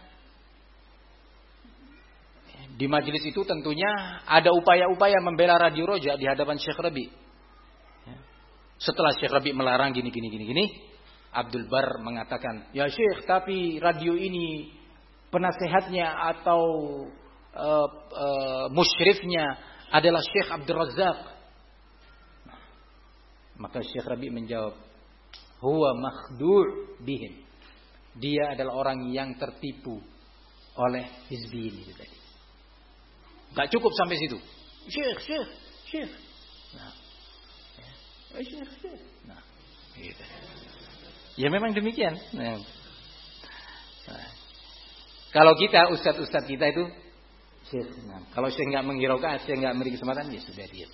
di majelis itu tentunya ada upaya-upaya membela Radio Roja di hadapan Syekh Rabi. Setelah Syekh Rabi melarang gini gini gini gini, Abdul Bar mengatakan, "Ya Syekh, tapi radio ini penasehatnya atau uh, uh, musyrifnya adalah Syekh Abdul Razak." Nah, maka Syekh Rabi menjawab, "Huwa makhdu' bihim." Dia adalah orang yang tertipu oleh hizbiyin itu tadi. Gak cukup sampai situ. Syekh, syekh, syekh. Nah, ya, syekh, syekh. Nah, gitu. Ya memang demikian. Nah. Nah. Kalau kita, ustadz-ustadz kita itu, syekh. Nah, kalau syekh nggak menghiraukan, syekh nggak memberi kesempatan, ya sudah diam.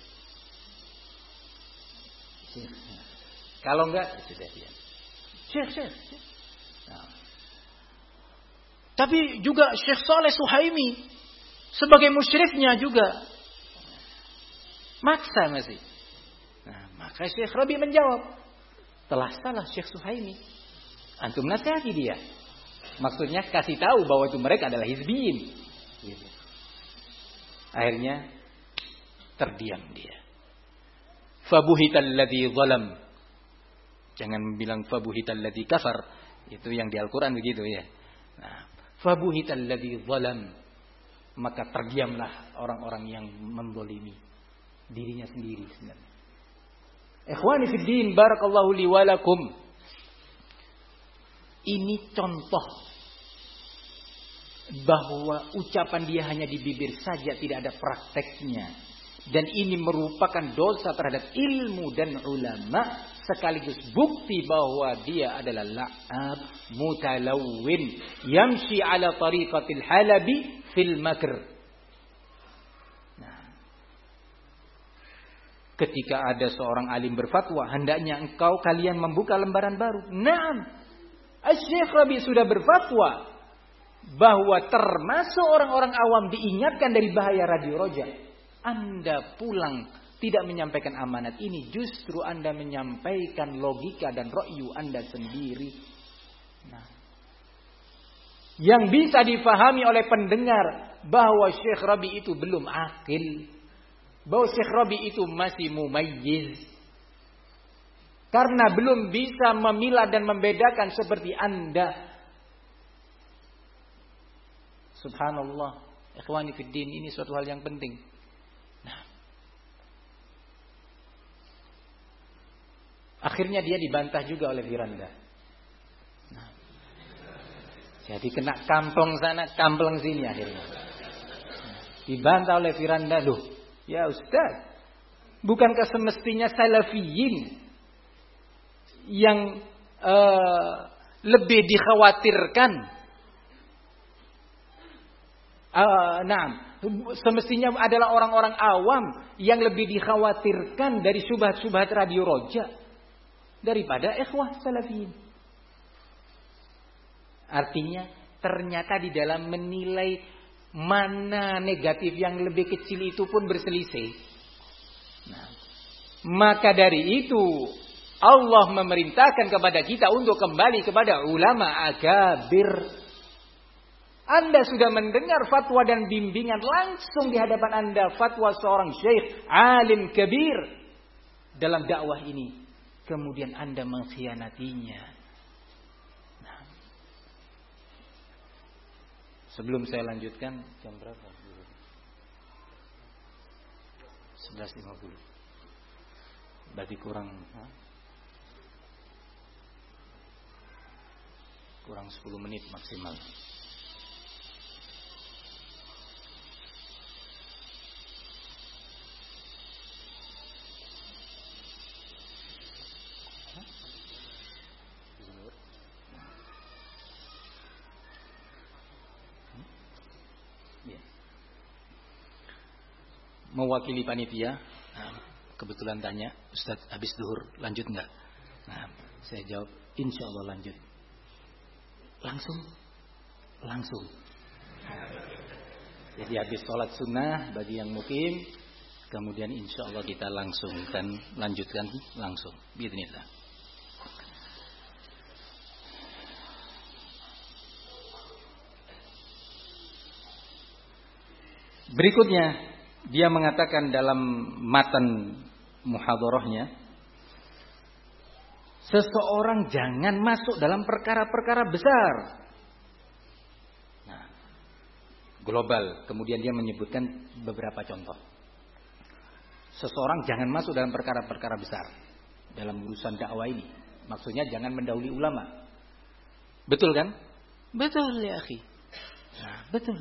Syekh. Nah. Kalau enggak, ya sudah diam. Syekh, syekh. syekh. Nah. Tapi juga Syekh Saleh Suhaimi sebagai musyrifnya juga maksa masih. Nah, maka Syekh Rabi menjawab, telah salah Syekh Suhaimi. Antum nasihati dia. Maksudnya kasih tahu bahwa itu mereka adalah hizbiyin. Gitu. Akhirnya terdiam dia. Fabuhital ladzi zalam. Jangan bilang fabuhital ladzi kafar. Itu yang di Al-Quran begitu ya. Nah, fabuhital ladzi zalam. Maka terdiamlah orang-orang yang menzalimi dirinya sendiri sebenarnya. Ikhwani fid din, barakallahu li wa lakum. Ini contoh bahwa ucapan dia hanya di bibir saja, tidak ada prakteknya. Dan ini merupakan dosa terhadap ilmu dan ulama, sekaligus bukti bahwa dia adalah la'ab mutalawwin yamshi ala tariqatil halabi fil makr. Nah, ketika ada seorang alim berfatwa, hendaknya engkau kalian membuka lembaran baru. Naam, Syekh Rabi sudah berfatwa bahwa termasuk orang-orang awam diingatkan dari bahaya Radio Roja. Anda pulang tidak menyampaikan amanat ini, justru Anda menyampaikan logika dan ra'yu Anda sendiri. Nah, yang bisa difahami oleh pendengar bahwa Syekh Rabi itu belum akil, bahwa Syekh Rabi itu masih mumayyiz, karena belum bisa memilah dan membedakan seperti Anda. Subhanallah, ikhwani fid din, ini suatu hal yang penting. Nah, akhirnya dia dibantah juga oleh Firanda. Nah, jadi kena kampleng sana, kampleng sini akhirnya. Nah, dibantah oleh Firanda. Loh, ya Ustaz, bukankah semestinya salafiyin yang uh, lebih dikhawatirkan? Uh, nah, semestinya adalah orang-orang awam yang lebih dikhawatirkan dari syubhat-syubhat Radio Roja daripada ikhwah salafiyin. Artinya ternyata di dalam menilai mana negatif yang lebih kecil itu pun berselisih. Nah, maka dari itu Allah memerintahkan kepada kita untuk kembali kepada ulama akabir. Anda sudah mendengar fatwa dan bimbingan langsung di hadapan Anda, fatwa seorang syekh alim kabir dalam dakwah ini, kemudian Anda mengkhianatinya. Nah, sebelum saya lanjutkan, jam berapa? sebelas lima puluh. Berarti kurang ha? kurang sepuluh menit maksimal. Mewakili panitia, kebetulan tanya, Ustaz habis duhur lanjut nggak? Nah, saya jawab, insya Allah lanjut. Langsung, langsung. Jadi habis sholat sunnah bagi yang mukim, kemudian insya Allah kita langsung dan lanjutkan langsung. Bismillah. Berikutnya dia mengatakan dalam matan muhadharahnya, seseorang jangan masuk dalam perkara-perkara besar. Nah, global. Kemudian dia menyebutkan beberapa contoh. Seseorang jangan masuk dalam perkara-perkara besar dalam urusan dakwah ini. Maksudnya jangan mendahului ulama. Betul kan? Betul ya akhi. Nah, betul.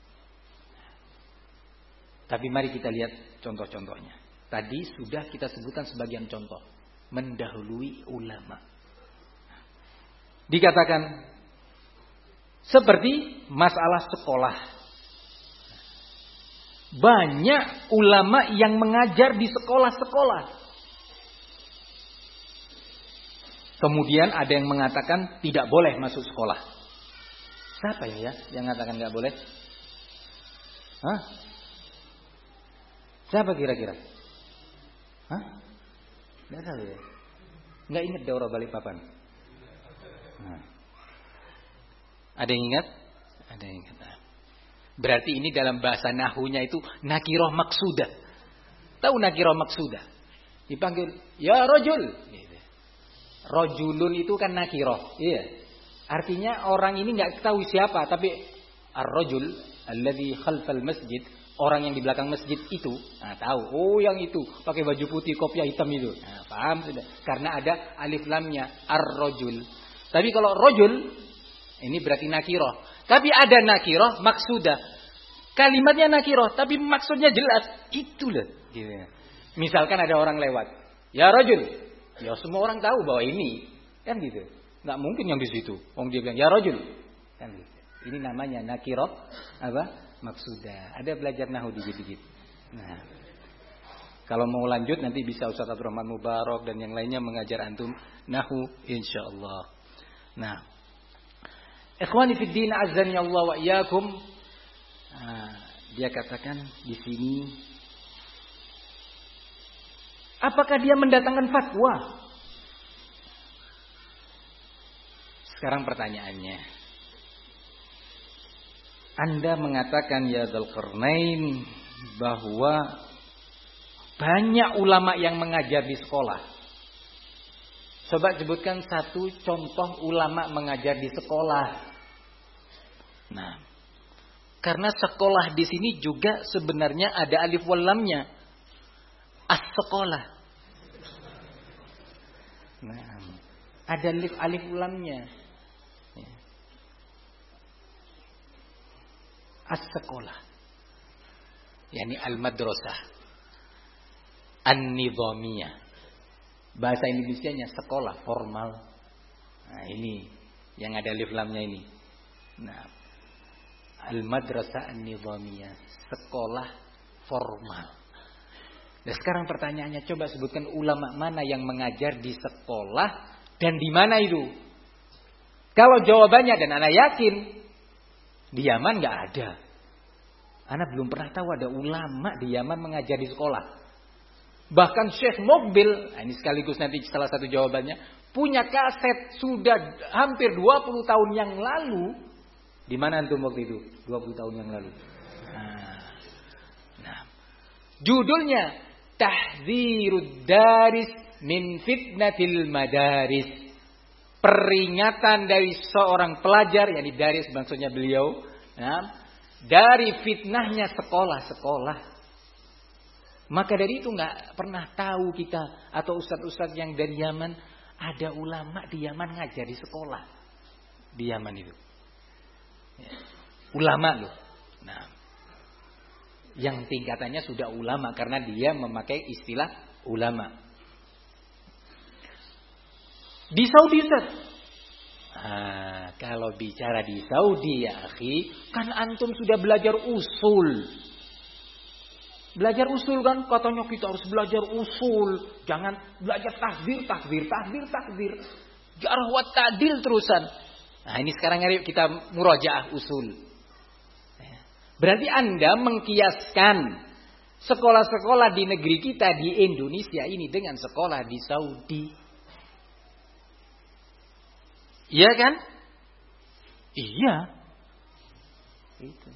Tapi mari kita lihat contoh-contohnya. Tadi sudah kita sebutkan sebagian contoh. Mendahului ulama. Dikatakan seperti masalah sekolah. Banyak ulama yang mengajar di sekolah-sekolah. Kemudian ada yang mengatakan tidak boleh masuk sekolah. Siapa ya, ya yang mengatakan nggak boleh? Hah? Siapa kira-kira? Hah? Nggak tahu ya. Nggak ingat daurah Balikpapan. Nah. Ada yang ingat? Ada yang ingat. Berarti ini dalam bahasa nahunya itu nakiroh maksudah. Tahu nakiroh maksudah? Dipanggil ya rojul. Rojulun itu kan nakiroh. Iya. Artinya orang ini nggak tahu siapa, tapi ar-rojul alladzi khalfal masjid. Orang yang di belakang masjid itu, nah tahu, oh yang itu pakai baju putih, kopiah hitam itu, nah, paham sudah? Karena ada alif lamnya ar-rojul. Tapi kalau rojul ini berarti nakiroh. Tapi ada nakiroh maksudah. Kalimatnya nakiroh, tapi maksudnya jelas. Itulah. Gitu. Misalkan ada orang lewat, ya rojul, ya semua orang tahu bahwa ini, kan gitu. Nggak mungkin yang di situ. Orang dia bilang ya rojul, kan gitu. Ini namanya nakiroh apa? Maksudah. Ada belajar nahu dikit-dikit. Nah, kalau mau lanjut nanti bisa Ustaz Abdurrahman Mubarak dan yang lainnya mengajar antum nahu insyaallah. Nah, ikhwani fid din azan ya Allah wa iyyakum. Nah, dia katakan di sini, apakah dia mendatangkan fatwa? Sekarang pertanyaannya, Anda mengatakan ya Dzulqarnain bahwa banyak ulama yang mengajar di sekolah. Coba sebutkan satu contoh ulama mengajar di sekolah. Nah, karena sekolah di sini juga sebenarnya ada alif wal lamnya. As-sekolah. Nah, ada alif alif lamnya. As-sekolah, yakni al-madrasah an-nizamiyah. Bahasa Indonesianya sekolah formal. Nah, ini yang ada alif lamnya ini. Nah, al-madrasah an-nizamiyah, sekolah formal. Nah, sekarang pertanyaannya, coba sebutkan ulama mana yang mengajar di sekolah dan di mana itu? Kalau jawabannya, dan ana yakin di Yaman nggak ada. Ana belum pernah tahu ada ulama di Yaman mengajar di sekolah. Bahkan Syekh Mukbil, nah ini sekaligus nanti salah satu jawabannya, punya kaset sudah hampir dua puluh tahun yang lalu. Di mana antum waktu itu? dua puluh tahun yang lalu. Nah, nah. Judulnya Tahdzirud Daris min Fitnatil Madaris. Peringatan dari seorang pelajar, yakni Daris maksudnya beliau, nah, dari fitnahnya sekolah-sekolah. Maka dari itu nggak pernah tahu kita atau ustadz-ustadz yang dari Yaman, ada ulama di Yaman ngajar di sekolah di Yaman itu, ya. Ulama loh. Nah, yang tingkatannya sudah ulama karena dia memakai istilah ulama. Di Saudi Ustaz. Nah, kalau bicara di Saudi ya akhi, kan antum sudah belajar usul. Belajar usul kan, katanya kita harus belajar usul. Jangan belajar takbir, takbir, takbir, takbir. Jarh wa ta'dil terusan. Nah ini sekarang ayo kita murajaah usul. Berarti Anda mengkiaskan sekolah-sekolah di negeri kita di Indonesia ini dengan sekolah di Saudi. Iya kan? Iya. Itu.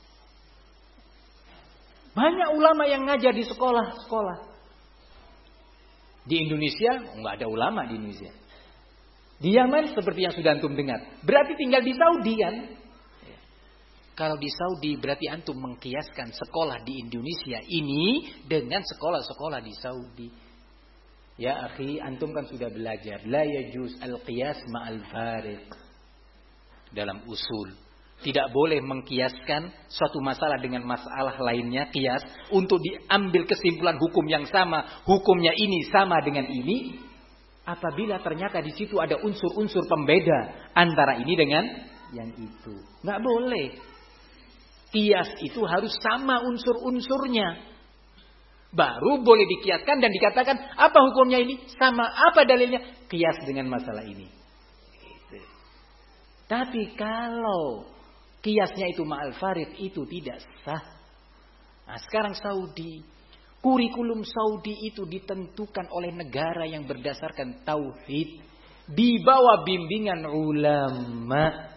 Banyak ulama yang ngajar di sekolah-sekolah. Di Indonesia, enggak ada ulama di Indonesia. Di Yaman seperti yang sudah antum dengar. Berarti tinggal di Saudi kan? Kalau di Saudi berarti antum mengkiaskan sekolah di Indonesia ini dengan sekolah-sekolah di Saudi. Ya akhi, antum kan sudah belajar. La yajuz al-qiyas ma'al fariq. Dalam usul. Tidak boleh mengkiaskan suatu masalah dengan masalah lainnya, kias, untuk diambil kesimpulan hukum yang sama, hukumnya ini sama dengan ini, apabila ternyata di situ ada unsur-unsur pembeda antara ini dengan yang itu. Nggak boleh. Kias itu harus sama unsur-unsurnya. Baru boleh dikiaskan dan dikatakan, apa hukumnya ini? Sama, apa dalilnya? Kias dengan masalah ini. Gitu. Tapi kalau kiasnya itu ma'al farid, itu tidak sah. Nah sekarang Saudi, kurikulum Saudi itu ditentukan oleh negara yang berdasarkan tauhid, di bawah bimbingan ulama.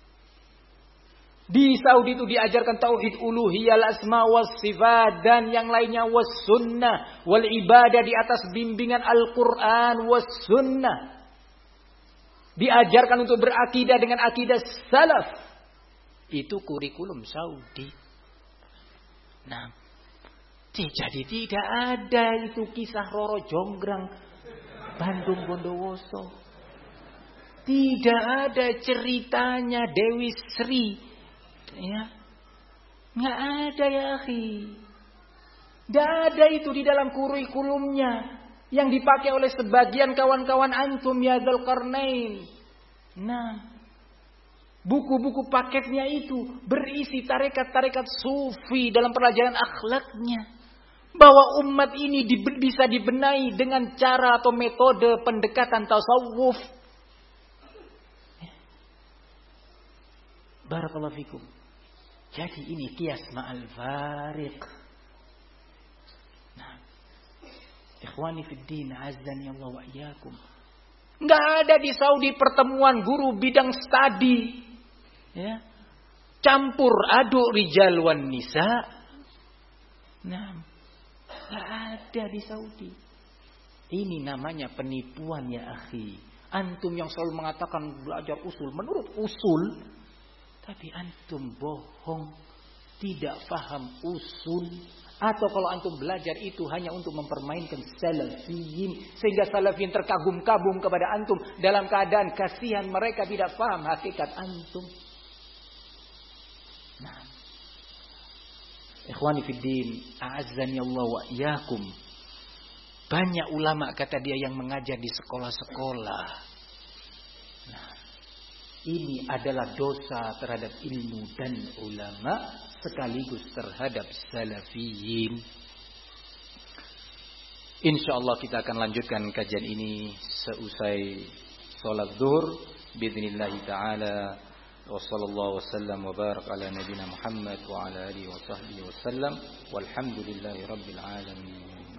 Di Saudi itu diajarkan tauhid uluhiyah, asma was sifat, dan yang lainnya was sunnah wal ibadah di atas bimbingan Al-Quran was sunnah. Diajarkan untuk berakidah dengan akidah salaf. Itu kurikulum Saudi. Nah, jadi tidak ada itu kisah Roro Jonggrang Bandung Bondowoso. Tidak ada ceritanya Dewi Sri. Ya, nggak ada ya akhi. Nggak ada itu di dalam kurikulumnya yang dipakai oleh sebagian kawan-kawan antum ya Dzulqarnain. Nah, buku-buku paketnya itu berisi tarekat-tarekat sufi dalam pelajaran akhlaknya. Bahwa umat ini di, bisa dibenahi dengan cara atau metode pendekatan tasawuf. Barakallahu fikum. Jadi ini kias ma'al fariq. Nah, ikhwani fid din, azzani Allah wa iyyakum. Enggak ada di Saudi pertemuan guru bidang studi. Ya. Campur aduk rijal wan nisa. Nah, enggak ada di Saudi. Ini namanya penipuan ya akhi. Antum yang selalu mengatakan belajar usul menurut usul, tapi antum bohong, tidak paham usul. Atau kalau antum belajar itu hanya untuk mempermainkan salafiyin, sehingga salafiyin terkagum-kagum kepada antum dalam keadaan kasihan mereka tidak paham hakikat antum. Nah, ikhwani fiddin, a'azzani Allah wa iyyakum. Banyak ulama kata dia yang mengajar di sekolah-sekolah. Nah, ini adalah dosa terhadap ilmu dan ulama sekaligus terhadap salafiyin. Insyaallah kita akan lanjutkan kajian ini seusai salat zuhur باذنillah taala. Wa sallallahu wasallam wa barak ala nabiyyina Muhammad wa ala alihi wa sahbihi wasallam. Walhamdulillahirabbil alamin.